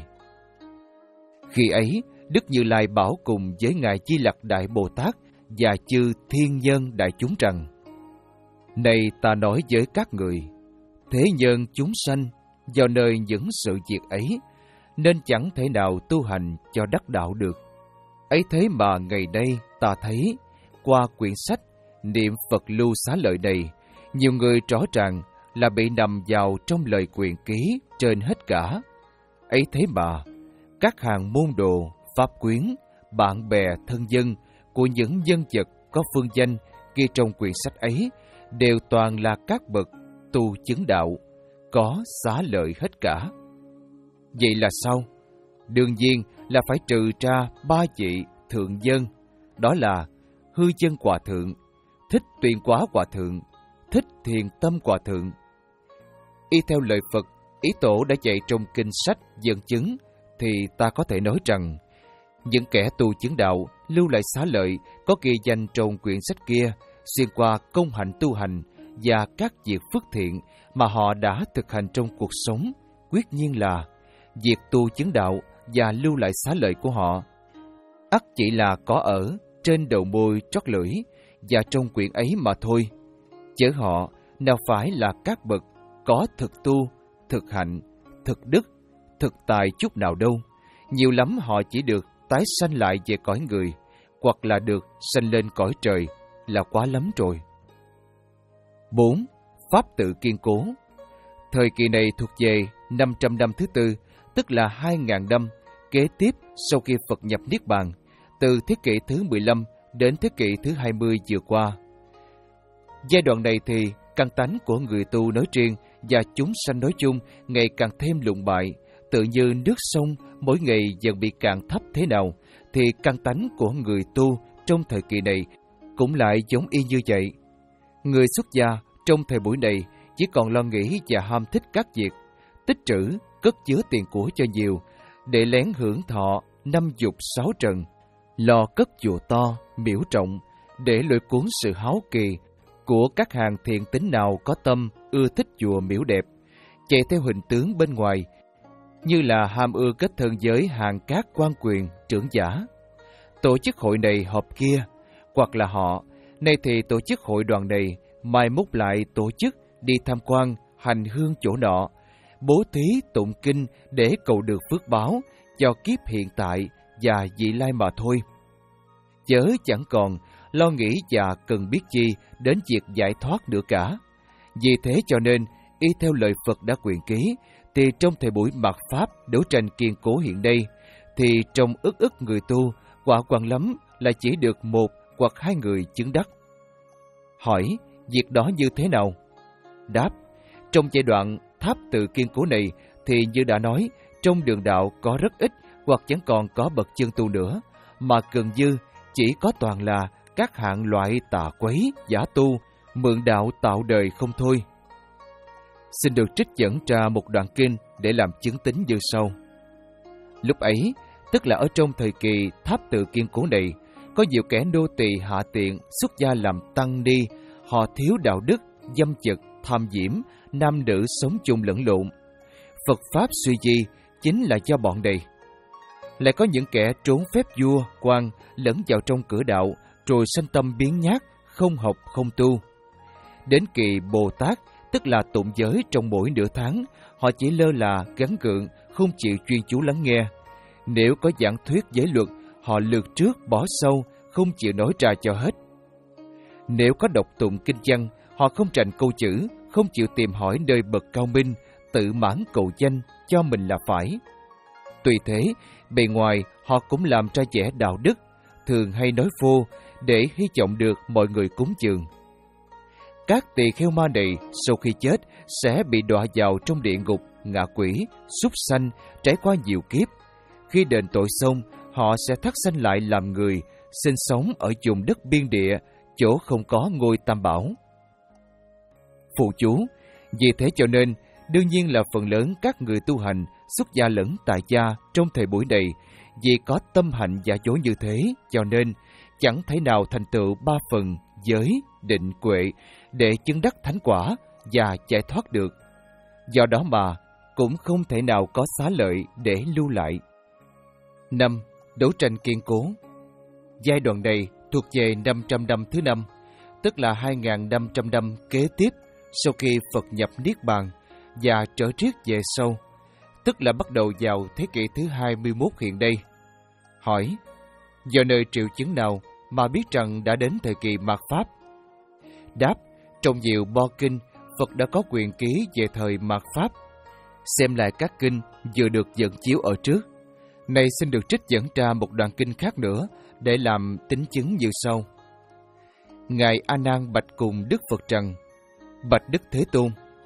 Khi ấy, Đức Như Lai bảo cùng với Ngài Di Lặc Đại Bồ Tát và chư thiên nhân đại chúng rằng: Này ta nói với các người, thế nhân chúng sanh do nơi những sự việc ấy, nên chẳng thể nào tu hành cho đắc đạo được. Ấy thế mà ngày nay ta thấy, qua quyển sách Niệm Phật Lưu Xá Lợi này, nhiều người rõ ràng là bị nằm vào trong lời quyền ký trên hết cả. Ấy thế mà, các hàng môn đồ, pháp quyến, bạn bè, thân dân của những nhân vật có phương danh ghi trong quyển sách ấy đều toàn là các bậc tu chứng đạo, có xá lợi hết cả. Vậy là sao? Đương nhiên là phải trừ ra ba vị thượng dân, đó là Hư Chân Hòa Thượng, Thích Tuyên Quá Hòa Thượng, Thích Thiền Tâm Hòa Thượng. Y theo lời Phật, Ý Tổ đã dạy trong kinh sách Dân Chứng, thì ta có thể nói rằng, những kẻ tu chứng đạo lưu lại xá lợi có ghi danh trong quyển sách kia, xuyên qua công hạnh tu hành và các việc phước thiện mà họ đã thực hành trong cuộc sống, quyết nhiên là việc tu chứng đạo và lưu lại xá lợi của họ ắt chỉ là có ở trên đầu môi trót lưỡi và trong quyển ấy mà thôi, chớ họ nào phải là các bậc có thực tu, thực hạnh, thực đức, thực tài chút nào đâu. Nhiều lắm họ chỉ được tái sanh lại về cõi người, hoặc là được sanh lên cõi trời, là quá lắm rồi. bốn. Pháp tự kiên cố. Thời kỳ này thuộc về năm trăm năm thứ tư, tức là hai nghìn năm kế tiếp sau khi Phật nhập Niết Bàn, từ thế kỷ thứ mười lăm đến thế kỷ thứ hai mươi vừa qua. Giai đoạn này thì căn tánh của người tu nói riêng và chúng sanh nói chung ngày càng thêm lụng bại, tự như nước sông mỗi ngày dần bị cạn thấp thế nào, thì căn tánh của người tu trong thời kỳ này cũng lại giống y như vậy. Người xuất gia trong thời buổi này chỉ còn lo nghĩ và ham thích các việc, tích trữ, cất chứa tiền của cho nhiều, để lén hưởng thọ năm dục sáu trần, lo cất chùa to, miễu trọng, để lôi cuốn sự háo kỳ của các hàng thiện tín nào có tâm ưa thích chùa miễu đẹp, chạy theo hình tướng bên ngoài, như là ham ưa kết thân với hàng các quan quyền trưởng giả. Tổ chức hội này họp kia, hoặc là họ, nay thì tổ chức hội đoàn này mai mốt lại tổ chức đi tham quan hành hương chỗ nọ, bố thí tụng kinh để cầu được phước báo cho kiếp hiện tại và vị lai mà thôi. Chớ chẳng còn lo nghĩ và cần biết chi đến việc giải thoát nữa cả. Vì thế cho nên, y theo lời Phật đã quyền ký, thì trong thời buổi mạt Pháp đấu tranh kiên cố hiện đây, thì trong ức ức người tu, quả quan lắm là chỉ được một hoặc hai người chứng đắc. Hỏi, việc đó như thế nào? Đáp, trong giai đoạn tháp tự kiên cố này, thì như đã nói, trong đường đạo có rất ít hoặc chẳng còn có bậc chân tu nữa, mà gần như chỉ có toàn là các hạng loại tà quấy, giả tu, mượn đạo tạo đời không thôi. Xin được trích dẫn ra một đoạn kinh để làm chứng tín như sau. Lúc ấy, tức là ở trong thời kỳ tháp tự kiên cố này, có nhiều kẻ nô tỳ hạ tiện xuất gia làm tăng ni, họ thiếu đạo đức, dâm dật, tham diễm, nam nữ sống chung lẫn lộn. Phật Pháp suy di chính là do bọn này. Lại có những kẻ trốn phép vua, quan, lẫn vào trong cửa đạo, rồi sanh tâm biến nhát, không học, không tu. Đến kỳ Bồ Tát, tức là tụng giới trong mỗi nửa tháng, họ chỉ lơ là, gắng gượng, không chịu chuyên chú lắng nghe. Nếu có giảng thuyết giới luật, họ lược trước, bỏ sâu, không chịu nói ra cho hết. Nếu có đọc tụng kinh văn, họ không trành câu chữ, không chịu tìm hỏi nơi bậc cao minh, tự mãn cầu danh, cho mình là phải. Tuy thế, bề ngoài họ cũng làm ra vẻ đạo đức, thường hay nói phô, để hy vọng được mọi người cúng dường. Các tỳ kheo ma này sau khi chết sẽ bị đọa vào trong địa ngục, ngạ quỷ, súc sanh, trải qua nhiều kiếp. Khi đền tội xong, họ sẽ thắt sanh lại làm người, sinh sống ở vùng đất biên địa, chỗ không có ngôi tam bảo. Phụ chú, vì thế cho nên, đương nhiên là phần lớn các người tu hành, xuất gia lẫn tại gia trong thời buổi này, vì có tâm hạnh giả dối như thế, cho nên chẳng thể nào thành tựu ba phần giới, định, huệ để chứng đắc thánh quả và giải thoát được. Do đó mà cũng không thể nào có xá lợi để lưu lại. năm. Đấu tranh kiên cố. Giai đoạn này thuộc về năm trăm năm thứ năm, tức là hai nghìn năm trăm năm kế tiếp sau khi Phật nhập Niết Bàn và trở triết về sau, tức là bắt đầu vào thế kỷ thứ hai mươi mốt hiện đây. Hỏi, do nơi triệu chứng nào mà biết rằng đã đến thời kỳ mạt Pháp? Đáp, trong nhiều bo kinh, Phật đã có quyền ký về thời mạt Pháp. Xem lại các kinh vừa được dẫn chiếu ở trước. Này xin được trích dẫn ra một đoạn kinh khác nữa để làm tín chứng như sau. Ngài A Nan bạch cùng Đức Phật rằng: Bạch Đức Thế Tôn,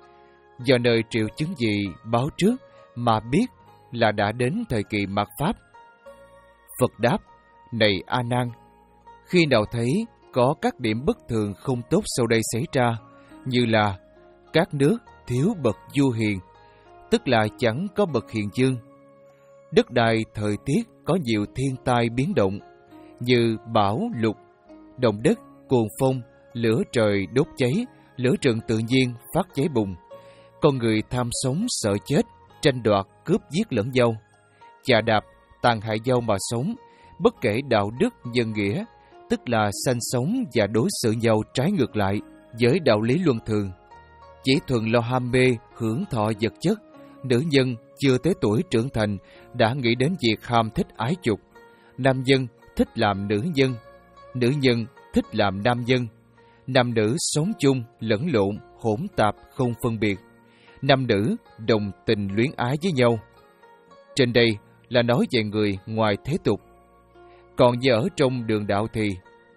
do nơi triệu chứng gì báo trước mà biết là đã đến thời kỳ mạt Pháp? Phật đáp: Này A Nan, khi nào thấy có các điểm bất thường không tốt sau đây xảy ra, như là các nước thiếu bậc vua hiền, tức là chẳng có bậc hiền dương; đất đai thời tiết có nhiều thiên tai biến động, như bão lụt, động đất, cuồng phong, lửa trời đốt cháy, lửa rừng tự nhiên phát cháy bùng; con người tham sống sợ chết, tranh đoạt cướp giết lẫn nhau, chà đạp tàn hại nhau mà sống, bất kể đạo đức nhân nghĩa, tức là sanh sống và đối xử nhau trái ngược lại với đạo lý luân thường. Chỉ thuần lo ham mê, hưởng thọ vật chất, nữ nhân chưa tới tuổi trưởng thành đã nghĩ đến việc ham thích ái dục. Nam nhân thích làm nữ nhân, nữ nhân thích làm nam nhân. Nam nữ sống chung, lẫn lộn, hỗn tạp, không phân biệt. Nam nữ đồng tình luyến ái với nhau. Trên đây là nói về người ngoài thế tục. Còn như ở trong đường đạo thì: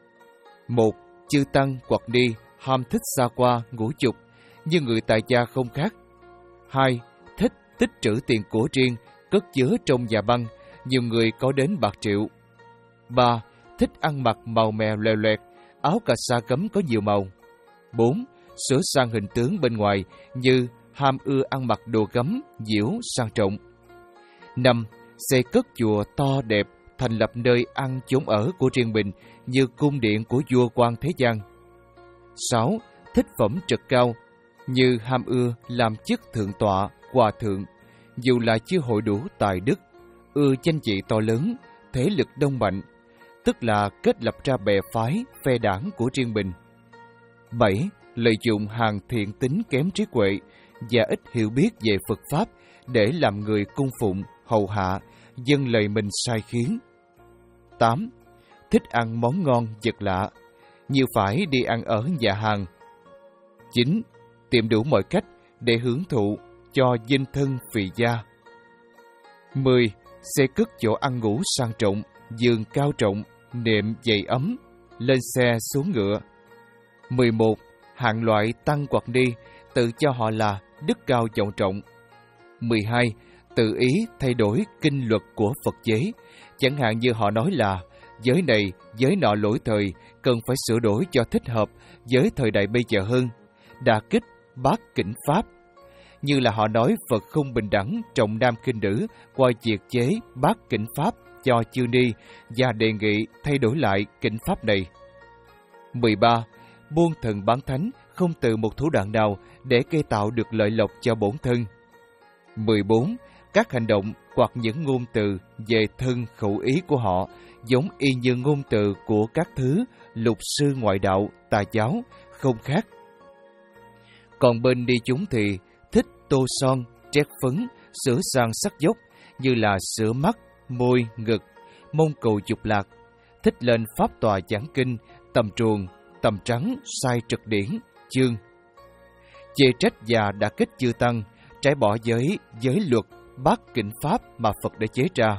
một. Chư tăng hoặc ni ham thích xa qua, ngũ dục, như người tại gia không khác. Hai. Thích tích trữ tiền của riêng, cất chứa trong nhà băng, nhiều người có đến bạc triệu. Ba. Thích ăn mặc màu mè loè loẹt, áo cà sa gấm có nhiều màu. Bốn. Sửa sang hình tướng bên ngoài, như ham ưa ăn mặc đồ gấm, diễu, sang trọng. Năm. Xây cất chùa to đẹp, thành lập nơi ăn chốn ở của riêng mình, như cung điện của vua quan thế gian. Sáu. Thích phẩm trật cao, như ham ưa làm chức thượng tọa, hòa thượng, dù là chưa hội đủ tài đức, ưa danh trị to lớn, thế lực đông mạnh, tức là kết lập ra bè phái, phe đảng của riêng mình. Bảy. Lợi dụng hàng thiện tính kém trí huệ, và ít hiểu biết về Phật Pháp để làm người cung phụng, hầu hạ, dâng lời mình sai khiến. tám. Thích ăn món ngon, vật lạ, như phải đi ăn ở nhà hàng. chín. Tìm đủ mọi cách để hưởng thụ cho dinh thân phì gia. mười. Xây cất chỗ ăn ngủ sang trọng, giường cao trọng, nệm dày ấm, lên xe xuống ngựa. mười một. Hạng loại tăng hoặc ni, tự cho họ là đức cao vọng trọng. mười hai. Tự ý thay đổi kinh luật của Phật giới, chẳng hạn như họ nói là giới này, giới nọ lỗi thời, cần phải sửa đổi cho thích hợp với thời đại bây giờ hơn. Đả kích bát kỉnh Pháp, như là họ nói Phật không bình đẳng trọng nam khinh nữ qua việc chế bát kỉnh Pháp cho chư ni và đề nghị thay đổi lại kỉnh Pháp này. mười ba. Buôn thần bán thánh, không từ một thủ đoạn nào để gây tạo được lợi lộc cho bổn thân. mười bốn. Các hành động hoặc những ngôn từ về thân khẩu ý của họ giống y như ngôn từ của các thứ lục sư ngoại đạo, tà giáo, không khác. Còn bên đi chúng thì thích tô son, trét phấn, sửa sang sắc dốc như là sửa mắt, môi, ngực, mong cầu dục lạc, thích lên pháp tòa giảng kinh, tầm truồng, tầm trắng, sai trực điển, chương. Chê trách và đả kích chư tăng, trái bỏ giới, giới luật, bát kỉnh Pháp mà Phật đã chế ra.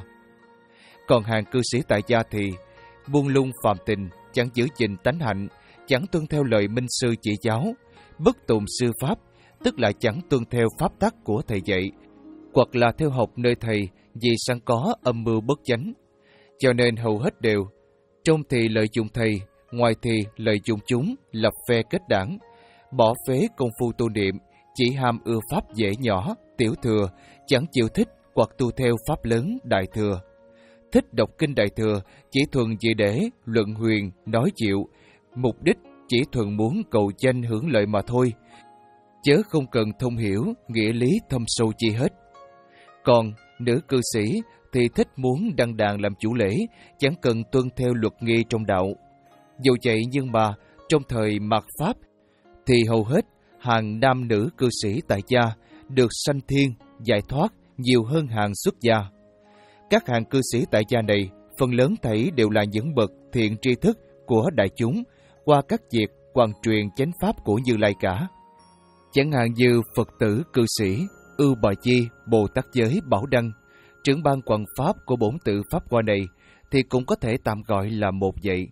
Còn hàng cư sĩ tại gia thì buông lung phàm tình, chẳng giữ gìn tánh hạnh, chẳng tuân theo lời minh sư chỉ giáo, bất tùng sư pháp, tức là chẳng tuân theo pháp tắc của thầy dạy, hoặc là theo học nơi thầy vì sẵn có âm mưu bất chánh. Cho nên hầu hết đều, trong thì lợi dụng thầy, ngoài thì lợi dụng chúng, lập phe kết đảng, bỏ phế công phu tu niệm, chỉ ham ưa pháp dễ nhỏ, tiểu thừa, chẳng chịu thích hoặc tu theo pháp lớn đại thừa. Thích đọc kinh đại thừa chỉ thuần chỉ để luận huyền, nói chịu, mục đích chỉ thuần muốn cầu danh hưởng lợi mà thôi, chớ không cần thông hiểu nghĩa lý thâm sâu chi hết. Còn nữ cư sĩ thì thích muốn đăng đàn làm chủ lễ, chẳng cần tuân theo luật nghi trong đạo. Dù vậy nhưng mà trong thời mạt Pháp thì hầu hết hàng nam nữ cư sĩ tại gia được sanh thiên, giải thoát nhiều hơn hàng xuất gia. Các hàng cư sĩ tại gia này phần lớn thảy đều là những bậc thiện tri thức của đại chúng qua các việc hoàn truyền chánh pháp của Như Lai cả. Chẳng hạn như Phật tử cư sĩ Ưu Bà Chi Bồ Tát Giới Bảo Đăng, trưởng ban quận pháp của bổn tự Pháp Hoa này, thì cũng có thể tạm gọi là một vậy.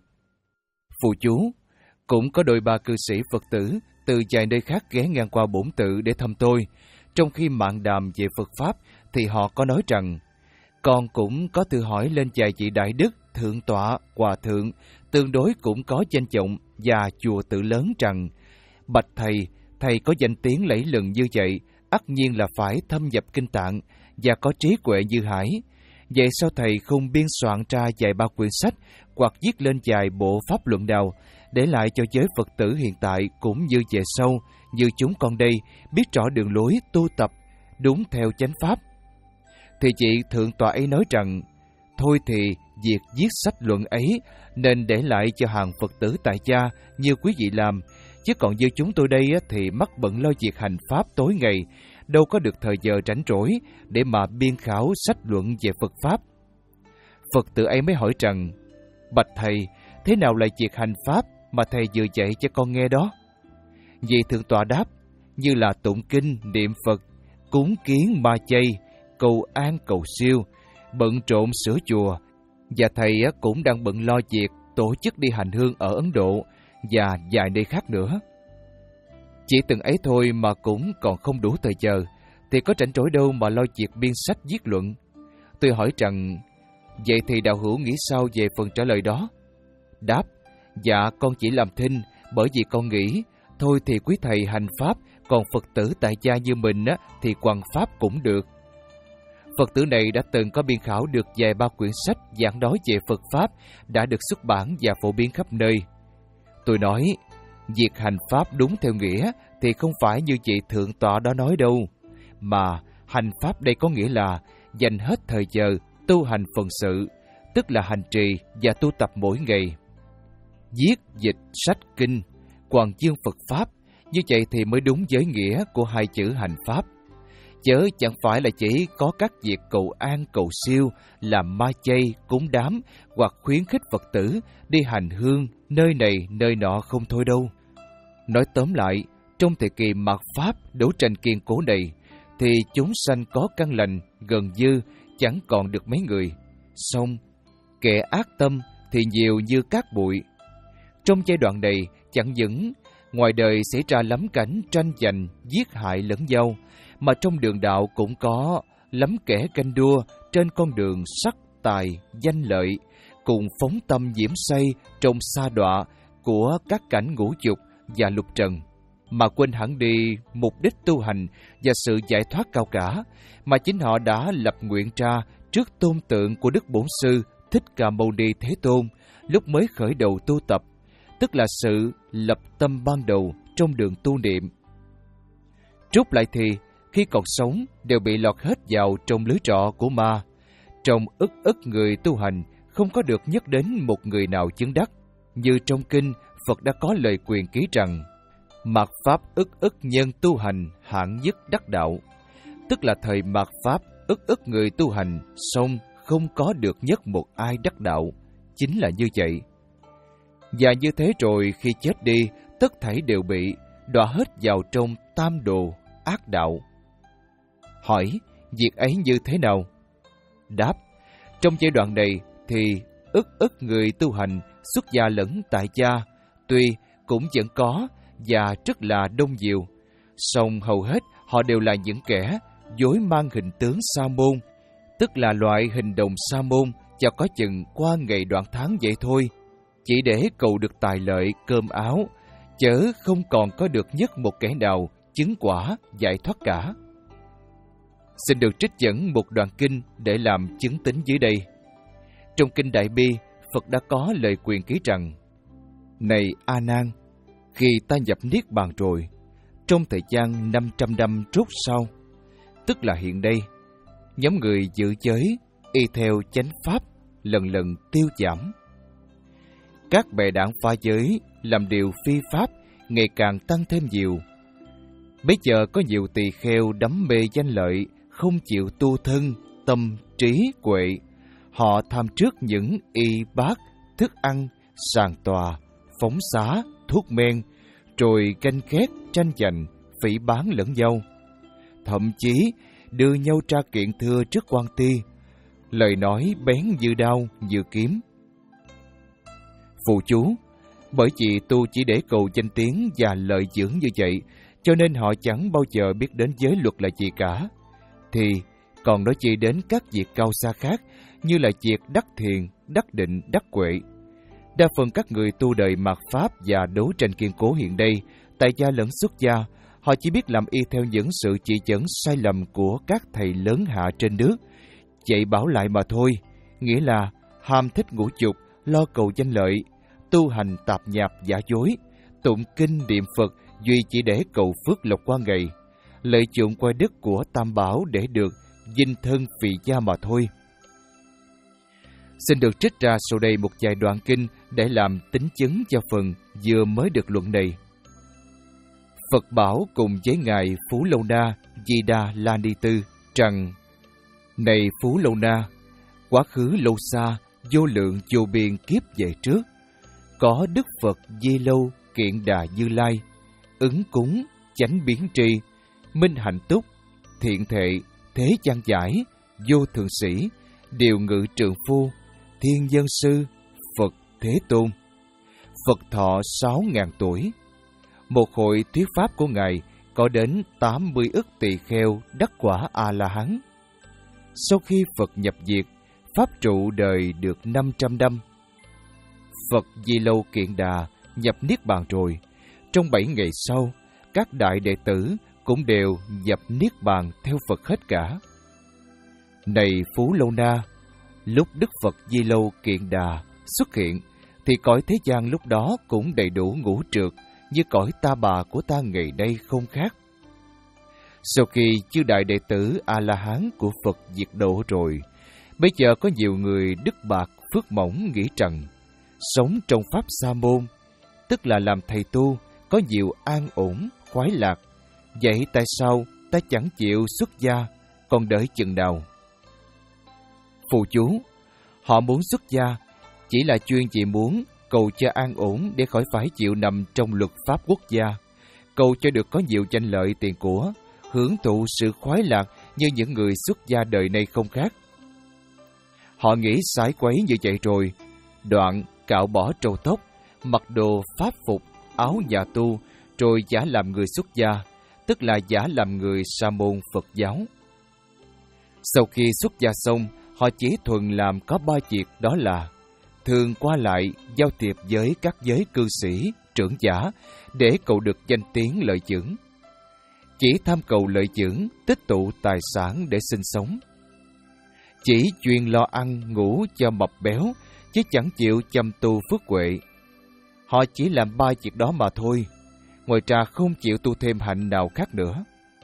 Phụ chú, cũng có đôi ba cư sĩ Phật tử từ vài nơi khác ghé ngang qua bổn tự để thăm tôi. Trong khi mạn đàm về Phật Pháp thì họ có nói rằng, con cũng có tự hỏi lên vài vị đại đức, thượng tọa, hòa thượng, tương đối cũng có danh vọng và chùa tự lớn rằng, bạch thầy, thầy có danh tiếng lẫy lừng như vậy, ắt nhiên là phải thâm nhập kinh tạng và có trí huệ như hải. Vậy sao thầy không biên soạn ra vài ba quyển sách hoặc viết lên vài bộ pháp luận nào, để lại cho giới Phật tử hiện tại cũng như về sau, như chúng con đây, biết rõ đường lối tu tập đúng theo chánh pháp? Thì chị thượng tọa ấy nói rằng, thôi thì việc viết sách luận ấy nên để lại cho hàng Phật tử tại gia như quý vị làm, chứ còn như chúng tôi đây thì mắc bận lo việc hành pháp tối ngày, đâu có được thời giờ rảnh rỗi để mà biên khảo sách luận về Phật Pháp. Phật tử ấy mới hỏi rằng, bạch thầy, thế nào là việc hành pháp mà thầy vừa dạy cho con nghe đó? Vị thượng tọa đáp, như là tụng kinh, niệm Phật, cúng kiến ma chay, cầu an cầu siêu, bận rộn sửa chùa, và thầy cũng đang bận lo việc tổ chức đi hành hương ở Ấn Độ và vài nơi khác nữa. Chỉ từng ấy thôi mà cũng còn không đủ thời giờ, thì có rảnh rỗi đâu mà lo việc biên sách viết luận. Tôi hỏi rằng, vậy thì đạo hữu nghĩ sao về phần trả lời đó? Đáp, dạ con chỉ làm thinh, bởi vì con nghĩ, thôi thì quý thầy hành pháp, còn Phật tử tại gia như mình á, thì quằn pháp cũng được. Phật tử này đã từng có biên khảo được vài ba quyển sách giảng nói về Phật Pháp, đã được xuất bản và phổ biến khắp nơi. Tôi nói, việc hành pháp đúng theo nghĩa thì không phải như vị thượng tọa đó nói đâu, mà hành pháp đây có nghĩa là dành hết thời giờ tu hành phận sự, tức là hành trì và tu tập mỗi ngày. Viết dịch sách kinh, quảng dương Phật Pháp Như vậy thì mới đúng với nghĩa của hai chữ hành pháp. Chớ chẳng phải là chỉ có các việc cầu an cầu siêu, làm ma chay, cúng đám hoặc khuyến khích Phật tử đi hành hương nơi này nơi nọ không thôi đâu. Nói tóm lại, trong thời kỳ mạt Pháp đấu tranh kiên cố này, thì chúng sanh có căn lành gần như chẳng còn được mấy người. Song kẻ ác tâm thì nhiều như cát bụi. Trong giai đoạn này, chẳng những ngoài đời xảy ra lắm cảnh tranh giành, giết hại lẫn nhau, mà trong đường đạo cũng có lắm kẻ canh đua trên con đường sắc tài, danh lợi, cùng phóng tâm nhiễm say trong sa đọa của các cảnh ngũ dục và lục trần, mà quên hẳn đi mục đích tu hành và sự giải thoát cao cả mà chính họ đã lập nguyện ra trước tôn tượng của Đức Bổn Sư Thích Ca Mâu Ni Thế Tôn lúc mới khởi đầu tu tập, tức là sự lập tâm ban đầu trong đường tu niệm. Rút lại thì, khi còn sống đều bị lọt hết vào trong lưới trọ của ma. Trong ức ức người tu hành không có được nhắc đến một người nào chứng đắc. Như trong kinh, Phật đã có lời quyền ký rằng: mạt Pháp ức ức nhân tu hành hạng nhất đắc đạo. Tức là thời mạt Pháp ức ức người tu hành, song không có được nhất một ai đắc đạo. Chính là như vậy. Và như thế rồi khi chết đi, tất thảy đều bị đọa hết vào trong tam đồ ác đạo. Hỏi, việc ấy như thế nào? Đáp, trong giai đoạn này thì ức ức người tu hành xuất gia lẫn tại gia, tuy cũng vẫn có và rất là đông nhiều, song hầu hết họ đều là những kẻ dối mang hình tướng sa môn, tức là loại hình đồng sa môn cho có chừng qua ngày đoạn tháng vậy thôi, chỉ để cầu được tài lợi cơm áo, chớ không còn có được nhất một kẻ nào chứng quả giải thoát cả. Xin được trích dẫn một đoạn kinh để làm chứng tín dưới đây. Trong kinh Đại Bi, Phật đã có lời quyền ký rằng: này A Nan, khi ta nhập niết bàn rồi, trong thời gian năm trăm năm rốt sau, tức là hiện đây, nhóm người giữ giới y theo chánh pháp lần lần tiêu giảm. Các bè đảng phá giới làm điều phi pháp ngày càng tăng thêm nhiều. Bây giờ có nhiều tỳ kheo đắm mê danh lợi, không chịu tu thân, tâm, trí, huệ. Họ tham trước những y bát, thức ăn, sàn tòa, phóng xá, thuốc men, rồi ganh ghét, tranh giành, phỉ báng lẫn nhau. Thậm chí đưa nhau ra kiện thưa trước quan ty, lời nói bén như đao, như kiếm. Phụ chú, bởi vì tu chỉ để cầu danh tiếng và lợi dưỡng như vậy, cho nên họ chẳng bao giờ biết đến giới luật là gì cả. Thì còn nói chi đến các việc cao xa khác, như là việc đắc thiền, đắc định, đắc huệ. Đa phần các người tu đời mạt Pháp và đấu tranh kiên cố hiện đây, tại gia lẫn xuất gia, họ chỉ biết làm y theo những sự chỉ dẫn sai lầm của các thầy lớn hạ trên nước, dạy bảo lại mà thôi, nghĩa là ham thích ngũ dục, lo cầu danh lợi, tu hành tạp nhạp giả dối, tụng kinh niệm Phật duy chỉ để cầu phước lộc qua ngày, lợi dụng qua đức của Tam Bảo để được dinh thân phì gia mà thôi. Xin được trích ra sau đây một vài đoạn kinh để làm tín chứng cho phần vừa mới được luận này. Phật bảo cùng với ngài Phú Lâu Na Di Đà La Ni Tư rằng: này Phú Lâu Na, quá khứ lâu xa, vô lượng vô biên kiếp về trước, có Đức Phật Di Lâu Kiện Đà Như Lai, ứng cúng, chánh biến tri, minh hạnh túc, thiện thệ, thế gian giải, vô thượng sĩ, điều ngự trượng phu, thiên dân sư, Phật Thế Tôn. Phật thọ sáu ngàn tuổi. Một hội thuyết pháp của Ngài có đến tám mươi ức tỳ kheo đắc quả A-la-hán. Sau khi Phật nhập diệt, Pháp trụ đời được năm trăm năm. Phật Di Lâu Kiện Đà nhập Niết Bàn rồi. Trong bảy ngày sau, các đại đệ tử cũng đều nhập Niết Bàn theo Phật hết cả. Này Phú Lâu Na, lúc Đức Phật Di Lâu Kiện Đà xuất hiện, thì cõi thế gian lúc đó cũng đầy đủ ngũ trược, như cõi ta bà của ta ngày nay không khác. Sau khi chư đại đệ tử A-la-hán của Phật diệt độ rồi, bây giờ có nhiều người đức bạc phước mỏng nghĩ rằng sống trong pháp sa môn, tức là làm thầy tu, có nhiều an ổn, khoái lạc. Vậy tại sao ta chẳng chịu xuất gia, còn đợi chừng nào? Phù chú, họ muốn xuất gia, chỉ là chuyên chỉ muốn cầu cho an ổn để khỏi phải chịu nằm trong luật pháp quốc gia, cầu cho được có nhiều danh lợi tiền của, hưởng thụ sự khoái lạc như những người xuất gia đời này không khác. Họ nghĩ sải quấy như vậy rồi, đoạn cạo bỏ trâu tóc, mặc đồ pháp phục, áo nhà tu, rồi giả làm người xuất gia, tức là giả làm người sa môn Phật giáo. Sau khi xuất gia xong, họ chỉ thuần làm có ba việc, đó là thường qua lại, giao thiệp với các giới cư sĩ, trưởng giả để cầu được danh tiếng lợi dưỡng. Chỉ tham cầu lợi dưỡng, tích tụ tài sản để sinh sống. Chỉ chuyên lo ăn, ngủ cho mập béo, chứ chẳng chịu chăm tu phước huệ. Họ chỉ làm ba việc đó mà thôi, ngoài ra không chịu tu thêm hạnh nào khác nữa.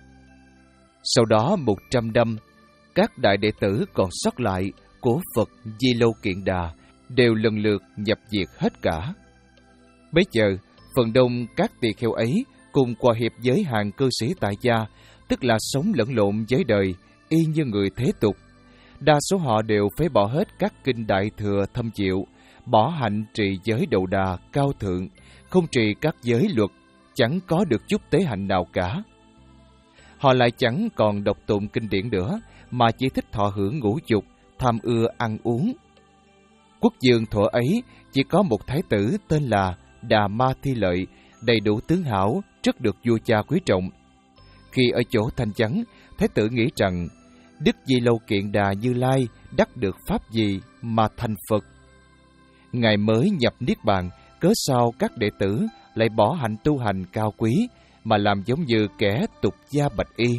Sau đó một trăm năm, các đại đệ tử còn sót lại của Phật Di Lâu Kiện Đà đều lần lượt nhập diệt hết cả. Bấy giờ, phần đông các tỳ kheo ấy cùng hòa hiệp với hàng cư sĩ tại gia, tức là sống lẫn lộn với đời, y như người thế tục. Đa số họ đều phế bỏ hết các kinh đại thừa thâm diệu, bỏ hạnh trì giới đầu đà, cao thượng, không trì các giới luật, chẳng có được chút tế hạnh nào cả. Họ lại chẳng còn đọc tụng kinh điển nữa, mà chỉ thích thọ hưởng ngũ dục, tham ưa ăn uống. Quốc dương thuở ấy chỉ có một thái tử tên là Đà Ma Thi Lợi, đầy đủ tướng hảo, rất được vua cha quý trọng. Khi ở chỗ thanh vắng, thái tử nghĩ rằng Đức Di Lâu Kiện Đà Như Lai đắc được pháp gì mà thành Phật. Ngài mới nhập niết bàn, cớ sao các đệ tử lại bỏ hạnh tu hành cao quý mà làm giống như kẻ tục gia bạch y.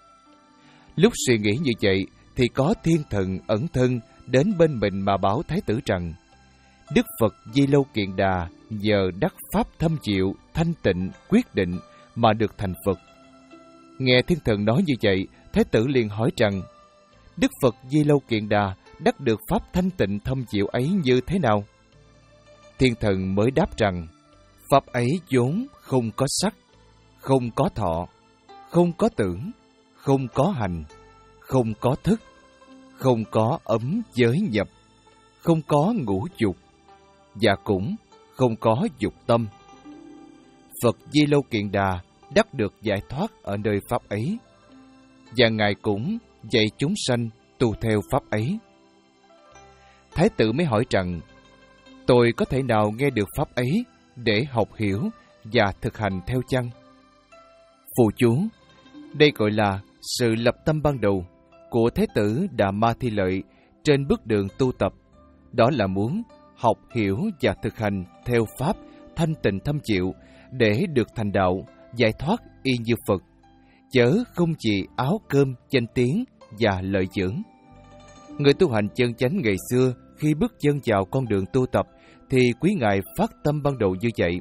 Lúc suy nghĩ như vậy thì có thiên thần ẩn thân đến bên mình mà bảo thái tử rằng Đức Phật Di Lâu Kiện Đà nhờ đắc pháp thâm diệu, thanh tịnh, quyết định mà được thành Phật. Nghe thiên thần nói như vậy, thái tử liền hỏi rằng Đức Phật Di Lâu Kiện Đà đắc được pháp thanh tịnh thâm diệu ấy như thế nào? Thiên thần mới đáp rằng pháp ấy vốn không có sắc, không có thọ, không có tưởng, không có hành, không có thức, không có ấm giới nhập, không có ngũ dục, và cũng không có dục tâm. Phật Di Lâu Kiện Đà đắc được giải thoát ở nơi pháp ấy, và Ngài cũng dạy chúng sanh tu theo pháp ấy. Thái tử mới hỏi rằng, tôi có thể nào nghe được pháp ấy để học hiểu và thực hành theo chăng? Phù chú, đây gọi là sự lập tâm ban đầu của Thái tử Đà Ma Thi Lợi trên bước đường tu tập, đó là muốn học hiểu và thực hành theo pháp thanh tịnh thâm diệu để được thành đạo, giải thoát y như Phật, chớ không chỉ áo cơm, danh tiếng và lợi dưỡng. Người tu hành chân chánh ngày xưa khi bước chân vào con đường tu tập thì quý ngài phát tâm ban đầu như vậy.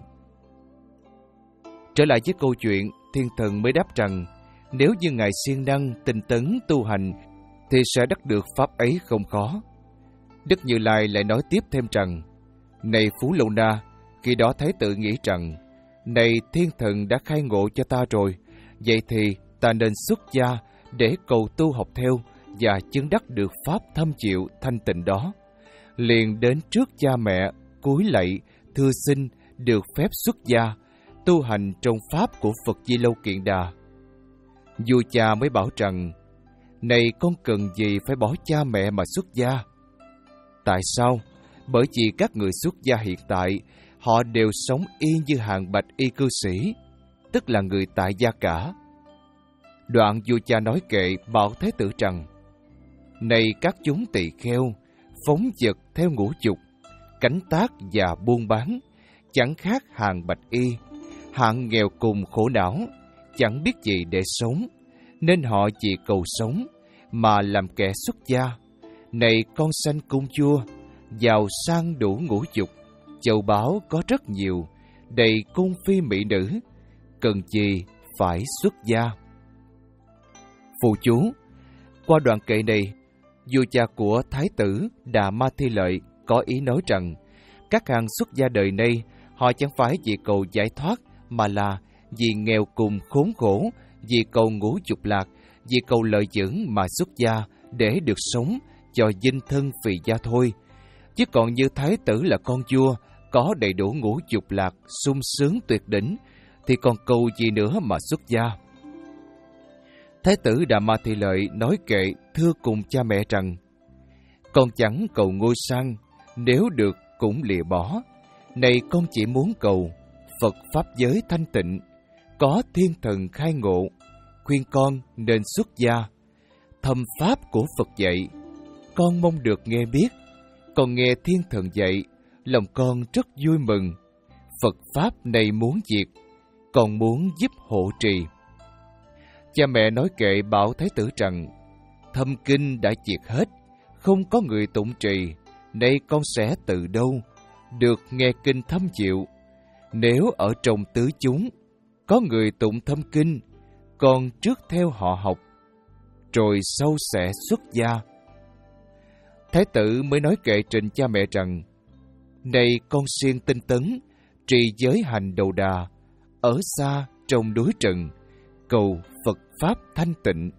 Trở lại với câu chuyện, thiên thần mới đáp rằng nếu như ngài siêng năng tinh tấn tu hành thì sẽ đắc được pháp ấy không khó. Đức Như Lai lại nói tiếp thêm rằng, này Phú Lâu Na, khi đó thái tử nghĩ rằng, này thiên thần đã khai ngộ cho ta rồi, vậy thì ta nên xuất gia để cầu tu học theo và chứng đắc được pháp thâm diệu thanh tịnh đó. Liền đến trước cha mẹ, cúi lạy, thưa xin được phép xuất gia, tu hành trong pháp của Phật Di Lâu Kiện Đà. Vua cha mới bảo rằng, này con cần gì phải bỏ cha mẹ mà xuất gia? Tại sao? Bởi vì các người xuất gia hiện tại, họ đều sống y như hàng bạch y cư sĩ, tức là người tại gia cả. Đoạn vua cha nói kệ bảo thái tử rằng, này các chúng tỳ kheo, phóng dật theo ngũ dục, cánh tác và buôn bán, chẳng khác hàng bạch y, hạng nghèo cùng khổ não, chẳng biết gì để sống, nên họ chỉ cầu sống mà làm kẻ xuất gia. Này con sanh cung vua, giàu sang đủ ngũ dục, châu báu có rất nhiều, đầy cung phi mỹ nữ, cần gì phải xuất gia. Phù chú, qua đoạn kệ này, vua cha của Thái tử Đà Ma Thi Lợi có ý nói rằng các hàng xuất gia đời nay họ chẳng phải chỉ cầu giải thoát mà là vì nghèo cùng khốn khổ, vì cầu ngũ dục lạc, vì cầu lợi dưỡng mà xuất gia để được sống cho dinh thân phì gia thôi. Chứ còn như thái tử là con vua, có đầy đủ ngũ dục lạc, sung sướng tuyệt đỉnh, thì còn cầu gì nữa mà xuất gia. Thái tử Đà Ma Thị Lợi nói kệ thưa cùng cha mẹ rằng: con chẳng cầu ngôi sang, nếu được cũng lìa bỏ. Này con chỉ muốn cầu Phật Pháp giới thanh tịnh, có thiên thần khai ngộ, khuyên con nên xuất gia. Thâm Pháp của Phật dạy, con mong được nghe biết. Còn nghe thiên thần dạy, lòng con rất vui mừng. Phật Pháp này muốn diệt, còn muốn giúp hộ trì. Cha mẹ nói kệ bảo Thái tử rằng: thâm kinh đã diệt hết, không có người tụng trì, nay con sẽ từ đâu được nghe kinh thâm diệu. Nếu ở trong tứ chúng có người tụng thâm kinh, con trước theo họ học, rồi sau sẽ xuất gia. Thái tử mới nói kệ trình cha mẹ rằng: này con siêng tinh tấn, trì giới hành đầu đà, ở xa trong đối trần, cầu Phật Pháp thanh tịnh.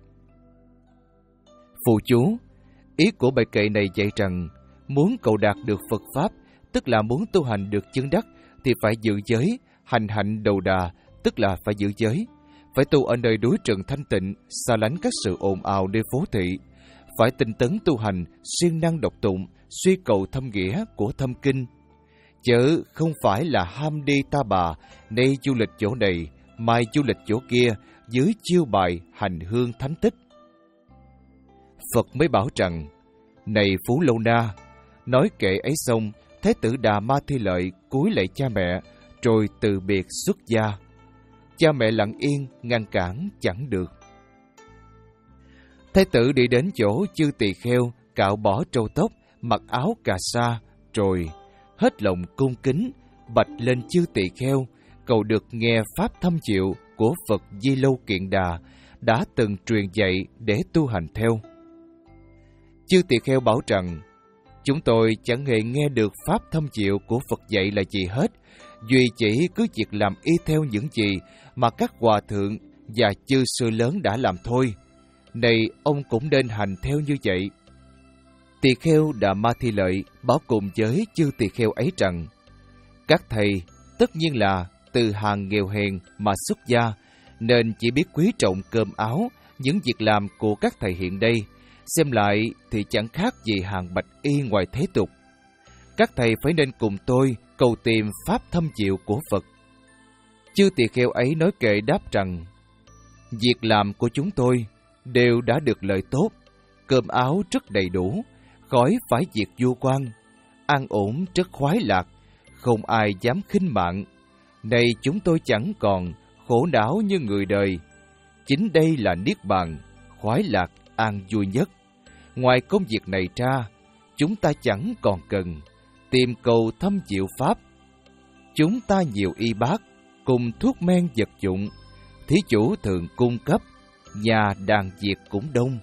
Phụ chú: ý của bài kệ này dạy rằng, muốn cầu đạt được Phật Pháp, tức là muốn tu hành được chứng đắc, thì phải giữ giới, hành hạnh đầu đà, tức là phải giữ giới. Phải tu ở nơi đối trần thanh tịnh, xa lánh các sự ồn ào nơi phố thị. Phải tinh tấn tu hành, siêng năng đọc tụng, suy cầu thâm nghĩa của thâm kinh. Chớ không phải là ham đi ta bà, nay du lịch chỗ này, mai du lịch chỗ kia, dưới chiêu bài hành hương thánh tích. Phật mới bảo rằng: này Phú Lâu Na. Nói kệ ấy xong, Thái tử Đà Ma Thi Lợi cúi lạy cha mẹ, rồi từ biệt xuất gia. Cha mẹ lặng yên, ngăn cản chẳng được. Thái tử đi đến chỗ chư tỳ kheo, cạo bỏ trâu tóc, mặc áo cà sa, rồi hết lòng cung kính, bạch lên chư tỳ kheo, cầu được nghe pháp thâm diệu của Phật Di Lâu Kiện Đà đã từng truyền dạy để tu hành theo. Chư tỳ kheo bảo rằng: chúng tôi chẳng hề nghe được pháp thâm diệu của Phật dạy là gì hết, duy chỉ cứ việc làm y theo những gì mà các hòa thượng và chư sư lớn đã làm thôi. Này ông cũng nên hành theo như vậy. Tỳ kheo Đà Ma Thi Lợi bảo cùng với chư tỳ kheo ấy rằng: các thầy tất nhiên là từ hàng nghèo hèn mà xuất gia, nên chỉ biết quý trọng cơm áo, những việc làm của các thầy hiện đây, xem lại thì chẳng khác gì hàng bạch y ngoài thế tục. Các thầy phải nên cùng tôi cầu tìm pháp thâm diệu của Phật. Chư tỳ kheo ấy nói kệ đáp rằng: việc làm của chúng tôi đều đã được lợi tốt, cơm áo rất đầy đủ, khỏi phải việc vua quan, an ổn rất khoái lạc, không ai dám khinh mạng. Này chúng tôi chẳng còn khổ não như người đời. Chính đây là niết bàn, khoái lạc, an vui nhất. Ngoài công việc này ra, chúng ta chẳng còn cần tìm cầu thâm diệu pháp. Chúng ta nhiều y bác, cùng thuốc men vật dụng, thí chủ thường cung cấp, nhà đàn việc cũng đông.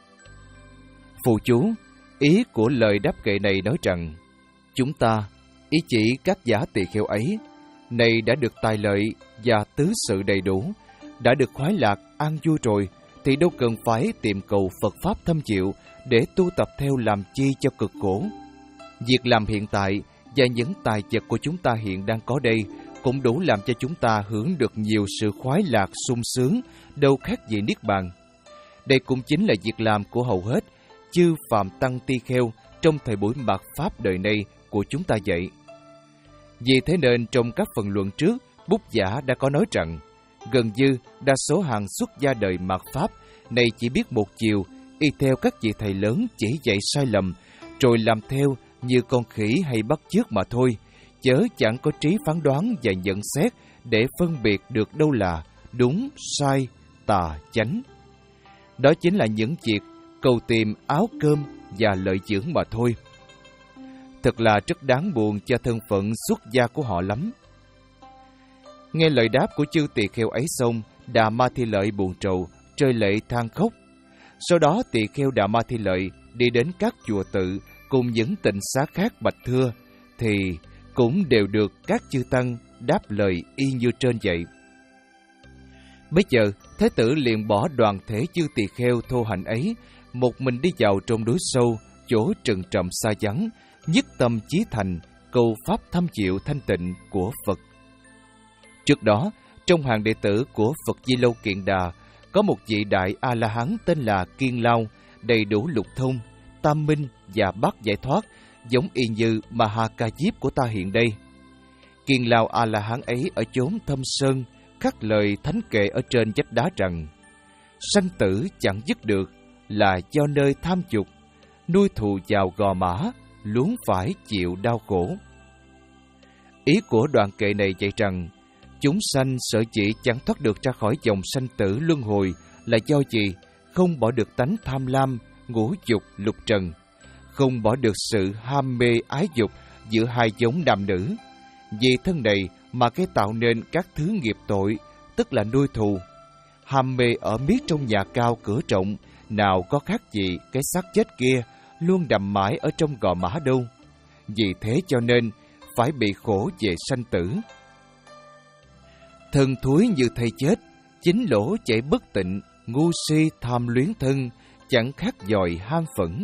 Phụ chú: ý của lời đáp kệ này nói rằng, chúng ta, ý chỉ các giả tỳ kheo ấy, này đã được tài lợi và tứ sự đầy đủ, đã được khoái lạc, an vui rồi, thì đâu cần phải tìm cầu Phật Pháp thâm diệu để tu tập theo làm chi cho cực khổ. Việc làm hiện tại và những tài vật của chúng ta hiện đang có đây cũng đủ làm cho chúng ta hưởng được nhiều sự khoái lạc sung sướng, đâu khác gì niết bàn. Đây cũng chính là việc làm của hầu hết chư phàm tăng ti kheo trong thời buổi mạt Pháp đời nay của chúng ta vậy. Vì thế nên trong các phần luận trước, Bút giả đã có nói rằng, gần như đa số hàng xuất gia đời mạt Pháp này chỉ biết một chiều, y theo các vị thầy lớn chỉ dạy sai lầm, rồi làm theo như con khỉ hay bắt chước mà thôi, chớ chẳng có trí phán đoán và nhận xét để phân biệt được đâu là đúng, sai, tà, chánh. Đó chính là những việc cầu tìm áo cơm và lợi dưỡng mà thôi. Thật là rất đáng buồn cho thân phận xuất gia của họ lắm. Nghe lời đáp của chư tỳ kheo ấy xong, Đà Ma Thi Lợi buồn rầu, rơi lệ than khóc. Sau đó tỳ kheo Đà Ma Thi Lợi đi đến các chùa tự cùng những tịnh xá khác bạch thưa, thì cũng đều được các chư tăng đáp lời y như trên vậy. Bây giờ, Thế tử liền bỏ đoàn thể chư tỳ kheo thô hạnh ấy, một mình đi vào trong núi sâu, chỗ trừng trầm xa vắng, nhất tâm chí thành, cầu pháp thâm chịu thanh tịnh của Phật. Trước đó, trong hàng đệ tử của Phật Di Lâu Kiện Đà, có một vị đại A-la-hán tên là Kiên Lao, đầy đủ lục thông, tam minh và bát giải thoát, giống y như Maha-ca Diếp của ta hiện đây. Kiên Lao A-la-hán ấy ở chốn thâm sơn, khắc lời thánh kệ ở trên vách đá rằng: sanh tử chẳng dứt được là do nơi tham dục, nuôi thù vào gò mã, luống phải chịu đau khổ. Ý của đoạn kệ này dạy rằng, chúng sanh sở dĩ chẳng thoát được ra khỏi dòng sanh tử luân hồi là do gì? Không bỏ được tánh tham lam, ngũ dục, lục trần, không bỏ được sự ham mê ái dục giữa hai giống nam nữ. Vì thân này mà cái tạo nên các thứ nghiệp tội, tức là nuôi thù. Ham mê ở miết trong nhà cao cửa rộng, nào có khác gì cái xác chết kia luôn đầm mãi ở trong gò mã đâu. Vì thế cho nên phải bị khổ về sanh tử. Thân thúi như thây chết, chính lỗ chảy bất tịnh, ngu si tham luyến thân, chẳng khác dòi ham phẫn.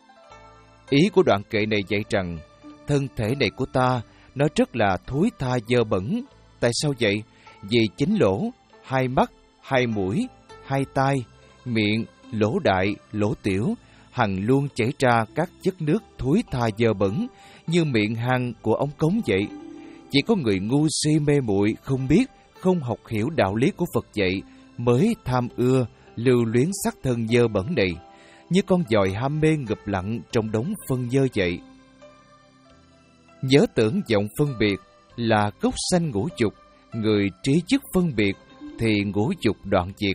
Ý của đoạn kệ này dạy rằng, thân thể này của ta, nó rất là thúi tha dơ bẩn. Tại sao vậy? Vì chính lỗ, hai mắt, hai mũi, hai tai, miệng, lỗ đại, lỗ tiểu, hằng luôn chảy ra các chất nước thúi tha dơ bẩn, như miệng hang của ống cống vậy. Chỉ có người ngu si mê muội không biết, không học hiểu đạo lý của Phật dạy, mới tham ưa, lưu luyến sắc thân dơ bẩn này, như con dòi ham mê ngụp lặng trong đống phân dơ vậy. Nhớ tưởng vọng phân biệt là gốc sanh ngũ dục, người trí chức phân biệt thì ngũ dục đoạn diệt.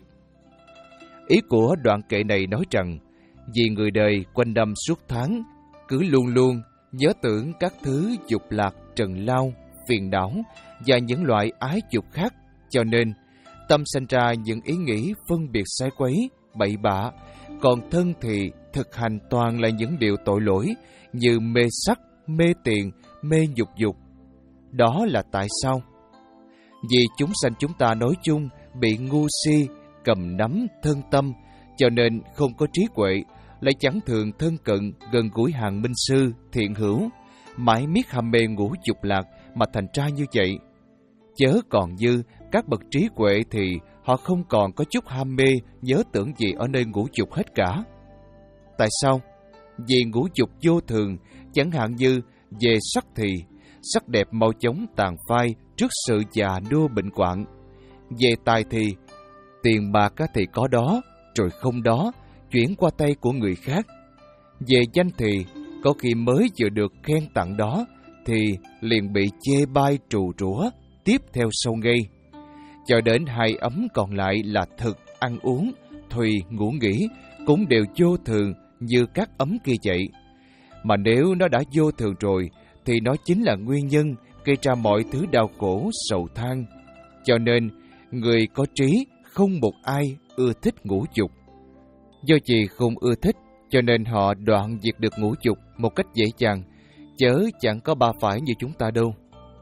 Ý của đoạn kệ này nói rằng, vì người đời quanh năm suốt tháng cứ luôn luôn nhớ tưởng các thứ dục lạc, trần lao, phiền não và những loại ái dục khác, cho nên tâm sinh ra những ý nghĩ phân biệt sai quấy, bậy bạ, còn thân thì thực hành toàn là những điều tội lỗi như mê sắc, mê tiền, mê nhục dục. Đó là tại sao? Vì chúng sanh chúng ta nói chung bị ngu si, cầm nắm thân tâm, cho nên không có trí huệ, lại chẳng thường thân cận gần gũi hàng minh sư, thiện hữu, mãi miết ham mê ngũ dục lạc mà thành ra như vậy. Chớ còn như các bậc trí huệ thì họ không còn có chút ham mê, nhớ tưởng gì ở nơi ngũ dục hết cả. Tại sao? Vì ngũ dục vô thường, chẳng hạn như về sắc thì, sắc đẹp mau chóng tàn phai trước sự già nua bệnh hoạn. Về tài thì, tiền bạc thì có đó, rồi không đó, chuyển qua tay của người khác. Về danh thì, có khi mới vừa được khen tặng đó, thì liền bị chê bai trù rủa, tiếp theo sâu ngay. Cho đến hai ấm còn lại là thực, ăn uống, thùy, ngủ nghỉ, cũng đều vô thường như các ấm kia vậy. Mà nếu nó đã vô thường rồi, thì nó chính là nguyên nhân gây ra mọi thứ đau khổ, sầu than. Cho nên, người có trí không một ai ưa thích ngũ dục. Do gì không ưa thích, cho nên họ đoạn diệt được ngũ dục một cách dễ dàng, chớ chẳng có ba phải như chúng ta đâu.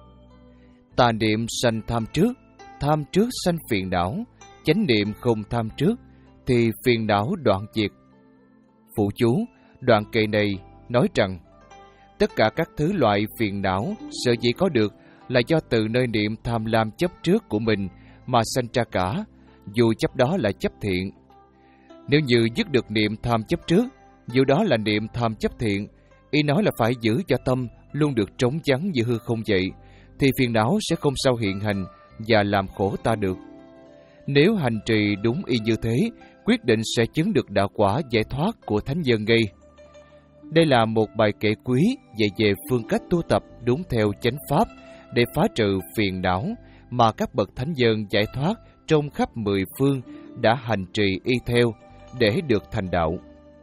Tà niệm sanh tham trước, tham trước sanh phiền não, chánh niệm không tham trước, thì phiền não đoạn diệt. Phụ chú, đoạn kệ này nói rằng, tất cả các thứ loại phiền não sở dĩ có được là do từ nơi niệm tham lam chấp trước của mình mà sanh ra cả, dù chấp đó là chấp thiện. Nếu như dứt được niệm tham chấp trước, dù đó là niệm tham chấp thiện, ý nói là phải giữ cho tâm luôn được trống vắng như hư không vậy, thì phiền não sẽ không sao hiện hành và làm khổ ta được. Nếu hành trì đúng y như thế, quyết định sẽ chứng được đạo quả giải thoát của thánh nhân ngay. Đây là một bài kệ quý dạy về phương cách tu tập đúng theo chánh pháp để phá trừ phiền não mà các bậc thánh nhân giải thoát trong khắp mười phương đã hành trì y theo để được thành đạo.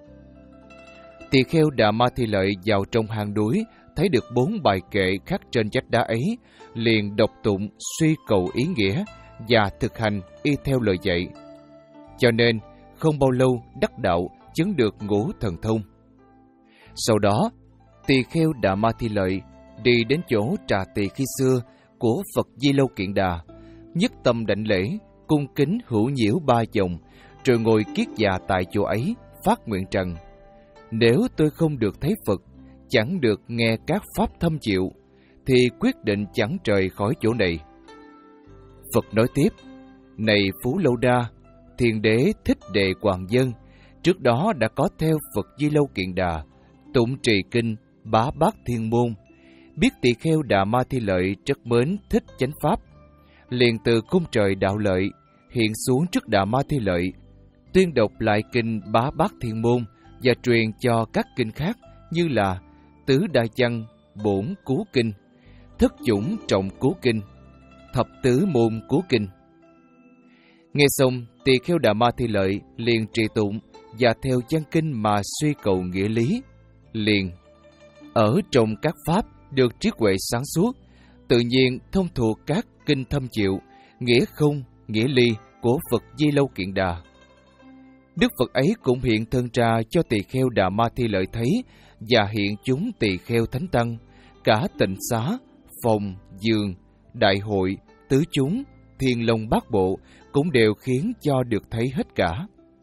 Tỳ kheo Đà Ma Thi Lợi vào trong hang núi, thấy được bốn bài kệ khắc trên vách đá ấy, liền đọc tụng suy cầu ý nghĩa và thực hành y theo lời dạy. Cho nên không bao lâu đắc đạo, chứng được ngũ thần thông. Sau đó, Tỳ kheo Đà Ma Thi Lợi đi đến chỗ trà tỳ khi xưa của Phật Di Lâu Kiện Đà, nhất tâm đảnh lễ, cung kính hữu nhiễu ba vòng, rồi ngồi kiết già tại chỗ ấy, phát nguyện rằng: nếu tôi không được thấy Phật, chẳng được nghe các pháp thâm diệu, thì quyết định chẳng rời khỏi chỗ này. Phật nói tiếp: này Phú Lâu Đa, Thiền Đế Thích Đề Hoàng Dân trước đó đã có theo Phật Di Lâu Kiện Đà, tụng trì kinh Bá Bát Thiên Môn, biết tỳ kheo Đà Ma Thi Lợi rất mến thích chánh pháp, liền từ cung trời đạo lợi hiện xuống trước Đà Ma Thi Lợi, tuyên đọc lại kinh Bá Bát Thiên Môn và truyền cho các kinh khác như là Tứ Đa Văn, Bổn Cứu Kinh, Thất Chủng Trọng Cứu Kinh, Thập Tứ Môn Cứu Kinh. Nghe xong, tỳ kheo Đà Ma Thi Lợi liền trì tụng và theo văn kinh mà suy cầu nghĩa lý. Liền ở trong các pháp được trí huệ sáng suốt, tự nhiên thông thuộc các kinh thâm diệu, nghĩa không, nghĩa ly của Phật Di Lâu Kiện Đà. Đức Phật ấy cũng hiện thân ra cho tỳ kheo Đà Ma Thi Lợi thấy, và hiện chúng tỳ kheo thánh tăng, cả tịnh xá, phòng, giường, đại hội, tứ chúng, thiên long bát bộ cũng đều khiến cho được thấy hết cả.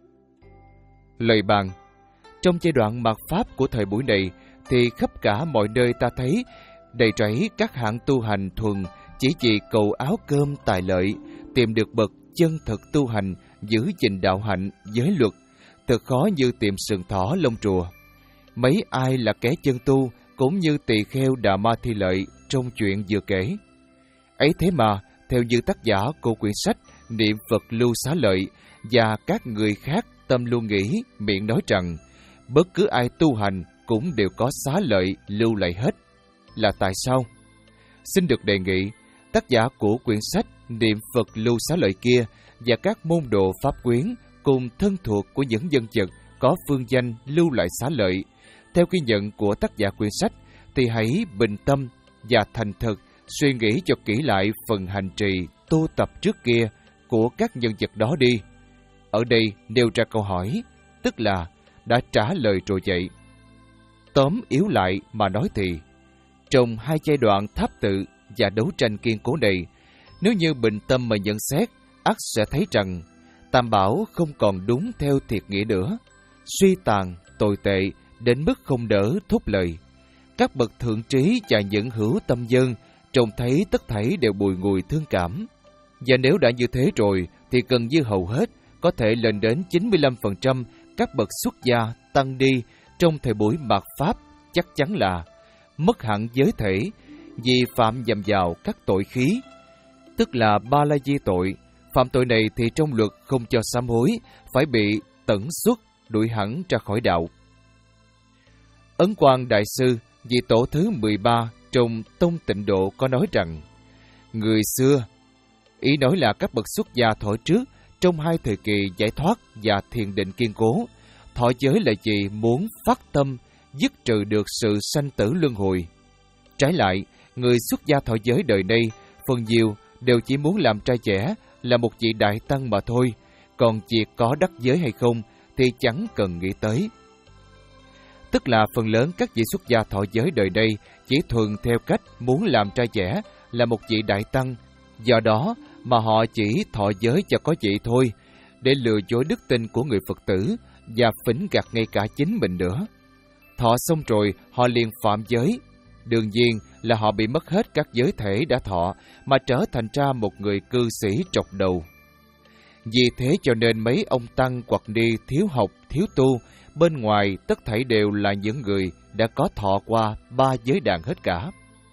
Lời bàn: trong giai đoạn mạt pháp của thời buổi này, thì khắp cả mọi nơi ta thấy đầy rẫy các hạng tu hành thuần chỉ vì cầu áo cơm tài lợi, tìm được bậc chân thật tu hành, giữ gìn đạo hạnh, giới luật, thật khó như tìm sừng thỏ lông rùa. Mấy ai là kẻ chân tu cũng như tỳ kheo Đà Ma Thi Lợi trong chuyện vừa kể. Ấy thế mà, theo như tác giả của quyển sách Niệm Phật Lưu Xá Lợi và các người khác tâm luôn nghĩ, miệng nói rằng bất cứ ai tu hành cũng đều có xá lợi lưu lại hết. Là tại sao? Xin được đề nghị tác giả của quyển sách Niệm Phật Lưu Xá Lợi kia và các môn đồ pháp quyến cùng thân thuộc của những nhân vật có phương danh lưu lại xá lợi, theo ghi nhận của tác giả quyển sách, thì hãy bình tâm và thành thật suy nghĩ cho kỹ lại phần hành trì tu tập trước kia của các nhân vật đó đi. Ở đây nêu ra câu hỏi, tức là đã trả lời rồi vậy. Tóm yếu lại mà nói thì, trong hai giai đoạn tháp tự và đấu tranh kiên cố này, nếu như bình tâm mà nhận xét, ắt sẽ thấy rằng Tam Bảo không còn đúng theo thiệt nghĩa nữa, suy tàn, tồi tệ đến mức không đỡ thốt lời. Các bậc thượng trí và những hữu tâm dân trông thấy tất thảy đều bùi ngùi thương cảm. Và nếu đã như thế rồi, thì gần như hầu hết có thể lên đến chín mươi lăm phần trăm các bậc xuất gia tăng đi trong thời buổi mạt Pháp chắc chắn là mất hẳn giới thể vì phạm nhầm vào các tội khí, tức là ba la di tội. Phạm tội này thì trong luật không cho sám hối, phải bị tẩn xuất, đuổi hẳn ra khỏi đạo. Ấn Quang Đại Sư, vị tổ thứ mười ba trong Tông Tịnh Độ có nói rằng, người xưa, ý nói là các bậc xuất gia thọ trước, trong hai thời kỳ giải thoát và thiền định kiên cố, thọ giới là gì muốn phát tâm, dứt trừ được sự sanh tử luân hồi. Trái lại, người xuất gia thọ giới đời nay, phần nhiều đều chỉ muốn làm trai trẻ, là một vị đại tăng mà thôi, còn việc có đắc giới hay không thì chẳng cần nghĩ tới. Tức là phần lớn các vị xuất gia thọ giới đời đây chỉ thuần theo cách muốn làm trai trẻ, là một vị đại tăng, do đó mà họ chỉ thọ giới cho có vậy thôi, để lừa dối đức tin của người Phật tử và phỉnh gạt ngay cả chính mình nữa. Thọ xong rồi họ liền phạm giới, đương nhiên là họ bị mất hết các giới thể đã thọ mà trở thành ra một người cư sĩ trọc đầu. Vì thế cho nên mấy ông tăng hoặc ni thiếu học, thiếu tu, bên ngoài tất thảy đều là những người đã có thọ qua ba giới đàn hết cả.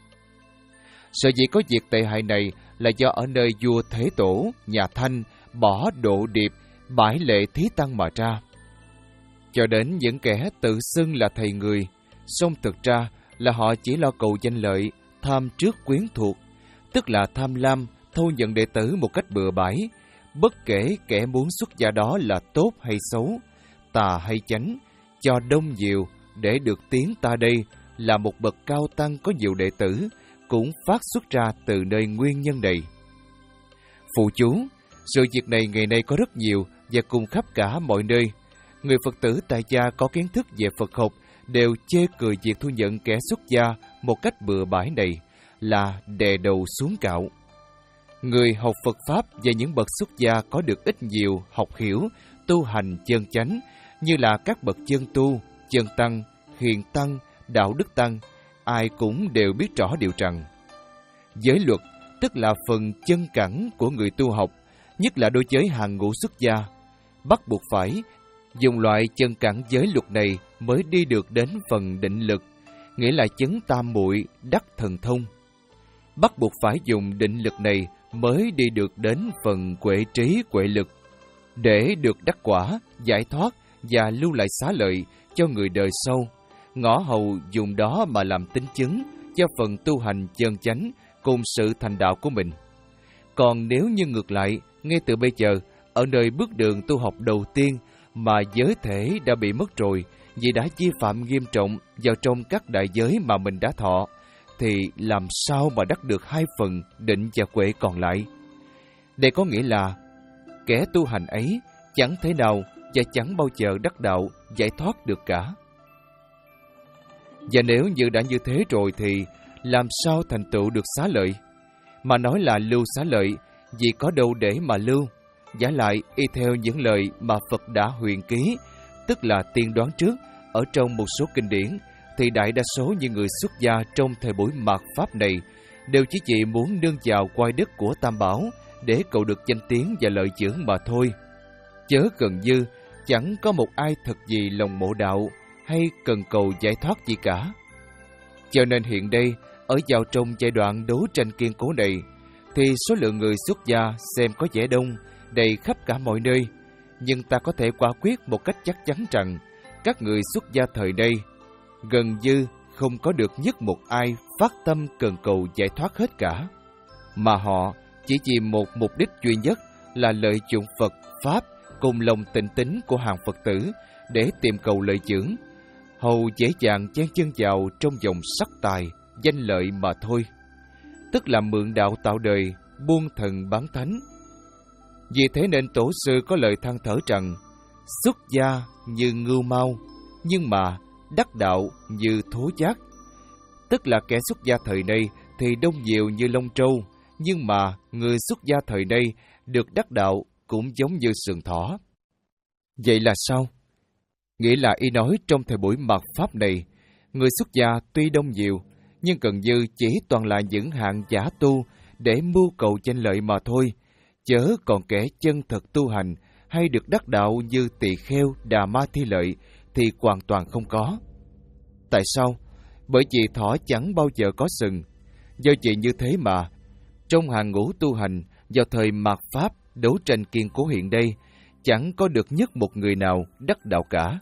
Sở dĩ có việc tệ hại này là do ở nơi vua Thế Tổ, nhà Thanh, bỏ độ điệp, bãi lệ thí tăng mà ra. Cho đến những kẻ tự xưng là thầy người, song thực ra là họ chỉ lo cầu danh lợi, tham trước quyến thuộc, tức là tham lam, thâu nhận đệ tử một cách bừa bãi, bất kể kẻ muốn xuất gia đó là tốt hay xấu, tà hay chánh, cho đông nhiều để được tiếng ta đây là một bậc cao tăng có nhiều đệ tử, cũng phát xuất ra từ nơi nguyên nhân này. Phụ chú, sự việc này ngày nay có rất nhiều và cùng khắp cả mọi nơi. Người Phật tử tại gia có kiến thức về Phật học đều chê cười việc thu nhận kẻ xuất gia một cách bừa bãi này là đè đầu xuống cạo. Người học Phật Pháp và những bậc xuất gia có được ít nhiều học hiểu, tu hành chân chánh, như là các bậc chân tu, chân tăng, hiền tăng, đạo đức tăng, ai cũng đều biết rõ điều rằng giới luật, tức là phần chân cẳng của người tu học, nhất là đối với hàng ngũ xuất gia, bắt buộc phải dùng loại chân cẳng giới luật này mới đi được đến phần định lực, nghĩa là chứng tam muội đắc thần thông. Bắt buộc phải dùng định lực này mới đi được đến phần huệ trí huệ lực, để được đắc quả, giải thoát và lưu lại xá lợi cho người đời sau. Ngõ hầu dùng đó mà làm tín chứng cho phần tu hành chân chánh cùng sự thành đạo của mình. Còn nếu như ngược lại, ngay từ bây giờ, ở nơi bước đường tu học đầu tiên mà giới thể đã bị mất rồi vì đã vi phạm nghiêm trọng vào trong các đại giới mà mình đã thọ, thì làm sao mà đắc được hai phần định và huệ còn lại? Đây có nghĩa là kẻ tu hành ấy chẳng thể nào và chẳng bao giờ đắc đạo, giải thoát được cả. Và nếu như đã như thế rồi thì làm sao thành tựu được xá lợi? Mà nói là lưu xá lợi, vì có đâu để mà lưu. Giả lại y theo những lời mà Phật đã huyền ký, tức là tiên đoán trước, ở trong một số kinh điển, thì đại đa số những người xuất gia trong thời buổi mạt Pháp này đều chỉ chỉ muốn nương vào quai đức của Tam Bảo để cầu được danh tiếng và lợi dưỡng mà thôi. Chớ gần như chẳng có một ai thật gì lòng mộ đạo hay cần cầu giải thoát gì cả. Cho nên hiện đây, ở vào trong giai đoạn đấu tranh kiên cố này, thì số lượng người xuất gia xem có vẻ đông, đầy khắp cả mọi nơi. Nhưng ta có thể quả quyết một cách chắc chắn rằng các người xuất gia thời đây gần như không có được nhất một ai phát tâm cần cầu giải thoát hết cả, mà họ chỉ vì một mục đích duy nhất là lợi dụng Phật, Pháp cùng lòng tịnh tín của hàng Phật tử để tìm cầu lợi dưỡng, hầu dễ dàng chen chân vào trong dòng sắc tài, danh lợi mà thôi, tức là mượn đạo tạo đời, buông thần bán thánh. Vì thế nên tổ sư có lời than thở rằng xuất gia như ngưu mau, nhưng mà đắc đạo như thố giác. Tức là kẻ xuất gia thời nay thì đông nhiều như lông trâu, nhưng mà người xuất gia thời nay được đắc đạo cũng giống như sừng thỏ. Vậy là sao? Nghĩa là y nói trong thời buổi mạt Pháp này, người xuất gia tuy đông nhiều, nhưng gần như chỉ toàn là những hạng giả tu để mưu cầu danh lợi mà thôi, chớ còn kẻ chân thật tu hành hay được đắc đạo như Tỳ Kheo, Đà Ma Thi Lợi thì hoàn toàn không có. Tại sao? Bởi vì thỏ chẳng bao giờ có sừng. Do vậy như thế mà, trong hàng ngũ tu hành vào thời mạt Pháp đấu tranh kiên cố hiện đây, chẳng có được nhất một người nào đắc đạo cả.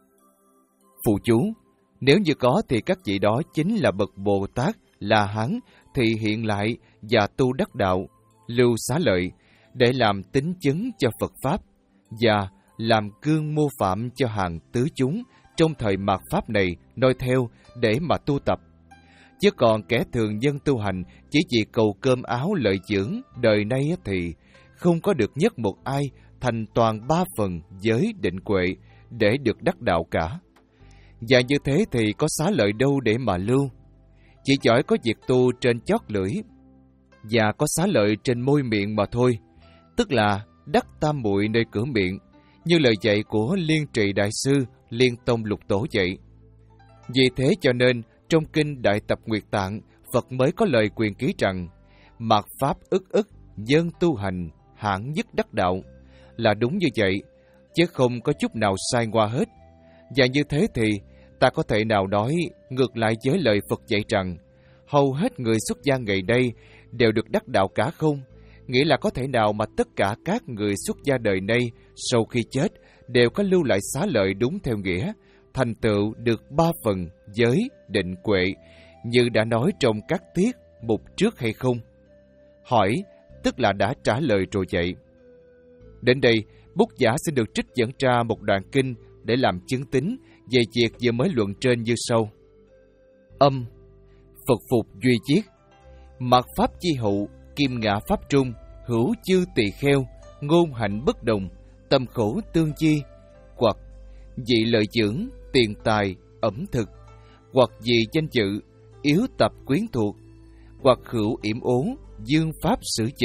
Phụ chú, nếu như có thì các vị đó chính là bậc Bồ Tát, La Hán thì hiện lại và tu đắc đạo, lưu xá lợi để làm tín chứng cho Phật Pháp và làm gương mô phạm cho hàng tứ chúng trong thời mạt Pháp này noi theo để mà tu tập. Chứ còn kẻ thường nhân tu hành chỉ vì cầu cơm áo lợi dưỡng đời nay thì không có được nhất một ai thành toàn ba phần giới định huệ để được đắc đạo cả. Và như thế thì có xá lợi đâu để mà lưu. Chỉ giỏi có việc tu trên chót lưỡi và có xá lợi trên môi miệng mà thôi, tức là đắc tam muội nơi cửa miệng, như lời dạy của Liên Trì Đại Sư, Liên Tông Lục Tổ dạy. Vì thế cho nên, trong kinh Đại Tập Nguyệt Tạng, Phật mới có lời quyền ký rằng mạt Pháp ức ức, dân tu hành, hạng nhất đắc đạo, là đúng như vậy, chứ không có chút nào sai ngoa hết. Và như thế thì, ta có thể nào nói ngược lại với lời Phật dạy rằng hầu hết người xuất gia ngày nay đều được đắc đạo cả không? Nghĩa là có thể nào mà tất cả các người xuất gia đời nay sau khi chết đều có lưu lại xá lợi đúng theo nghĩa, thành tựu được ba phần giới, định, huệ, như đã nói trong các tiết mục trước hay không? Hỏi, tức là đã trả lời rồi vậy. Đến đây, Bút Giả xin được trích dẫn ra một đoạn kinh để làm chứng tín về việc vừa mới luận trên như sau. Âm, Phật phục duy chiết, mạt Pháp chi hữu, kim ngã Pháp trung, hữu chư tỳ kheo, ngôn hạnh bất đồng, tâm khổ tương chi, hoặc dị lợi dưỡng, tiền tài, ẩm thực, hoặc dị danh dự, yếu tập quyến thuộc, hoặc hữu yểm ố, dương pháp sử dịch,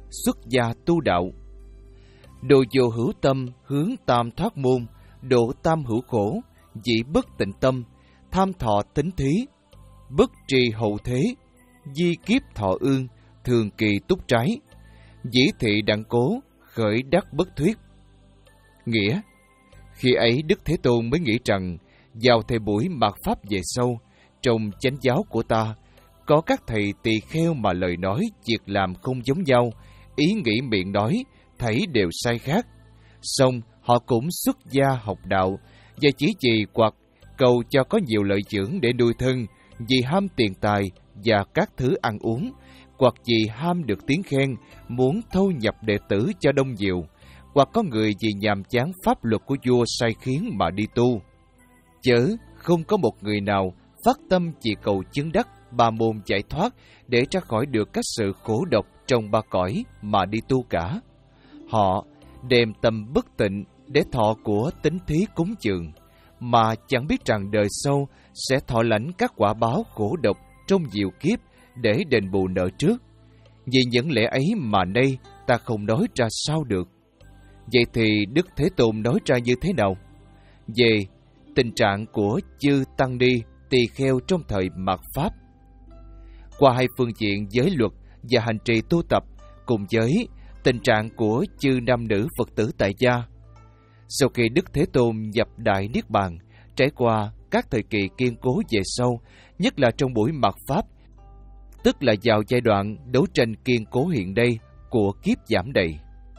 xuất gia tu đạo. Đồ vô hữu tâm, hướng tam thoát môn, độ tam hữu khổ, dĩ bất tịnh tâm, tham thọ tính thí, bất trì hậu thế, di kiếp thọ ương, thường kỳ túc trái, dĩ thị đặng cố, khởi đắc bất thuyết. Nghĩa, khi ấy Đức Thế Tôn mới nghĩ rằng, vào thời buổi mạt Pháp về sau, trong chánh giáo của ta, có các thầy tỳ kheo mà lời nói, việc làm không giống nhau, ý nghĩ miệng nói, thấy đều sai khác. Xong, họ cũng xuất gia học đạo, và chỉ vì hoặc cầu cho có nhiều lợi dưỡng để nuôi thân, vì ham tiền tài và các thứ ăn uống, hoặc vì ham được tiếng khen, muốn thâu nhập đệ tử cho đông nhiều, hoặc có người vì nhàm chán pháp luật của vua sai khiến mà đi tu. Chớ không có một người nào phát tâm chỉ cầu chứng đắc ba môn giải thoát để ra khỏi được các sự khổ độc trong ba cõi mà đi tu cả. Họ đem tâm bất tịnh để thọ của tín thí cúng dường, mà chẳng biết rằng đời sau sẽ thọ lãnh các quả báo khổ độc trong nhiều kiếp để đền bù nợ trước. Vì những lẽ ấy mà nay ta không nói ra sao được. Vậy thì Đức Thế Tôn nói ra như thế nào? Về tình trạng của chư tăng ni tỳ kheo trong thời mạt Pháp, qua hai phương diện giới luật và hành trì tu tập, cùng với tình trạng của chư nam nữ Phật tử tại gia. Sau khi Đức Thế Tôn nhập Đại Niết Bàn, trải qua các thời kỳ kiên cố về sau, nhất là trong buổi mạt Pháp, tức là vào giai đoạn đấu tranh kiên cố hiện đây của kiếp giảm đầy.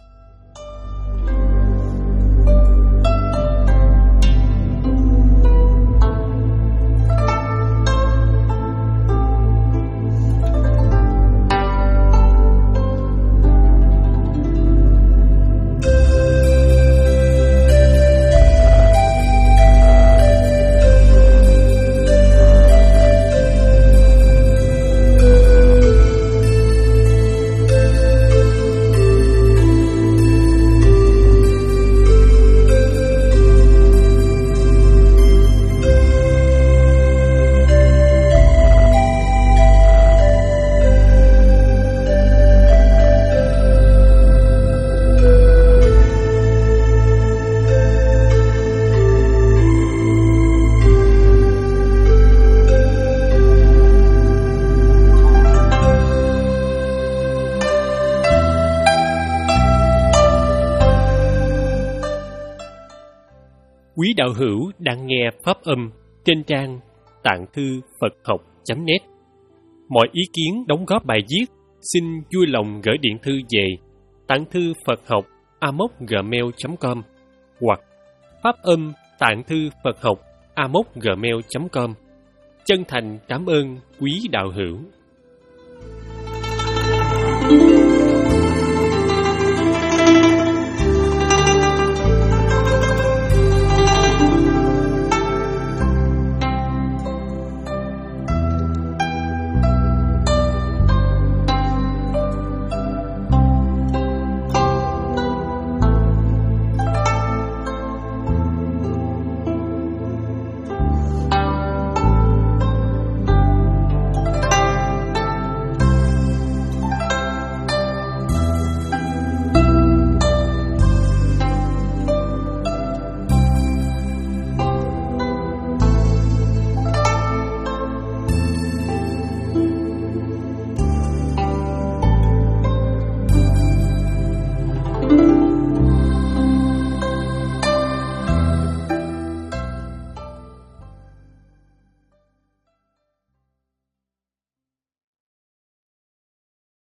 Quý đạo hữu đang nghe pháp âm trên trang tạng thư Phật học chấm net. Mọi ý kiến đóng góp bài viết xin vui lòng gửi điện thư về tạng thư Phật học a mốc gmail chấm com hoặc pháp âm tạng thư Phật học a mốc gmail chấm com. Chân thành cảm ơn quý đạo hữu.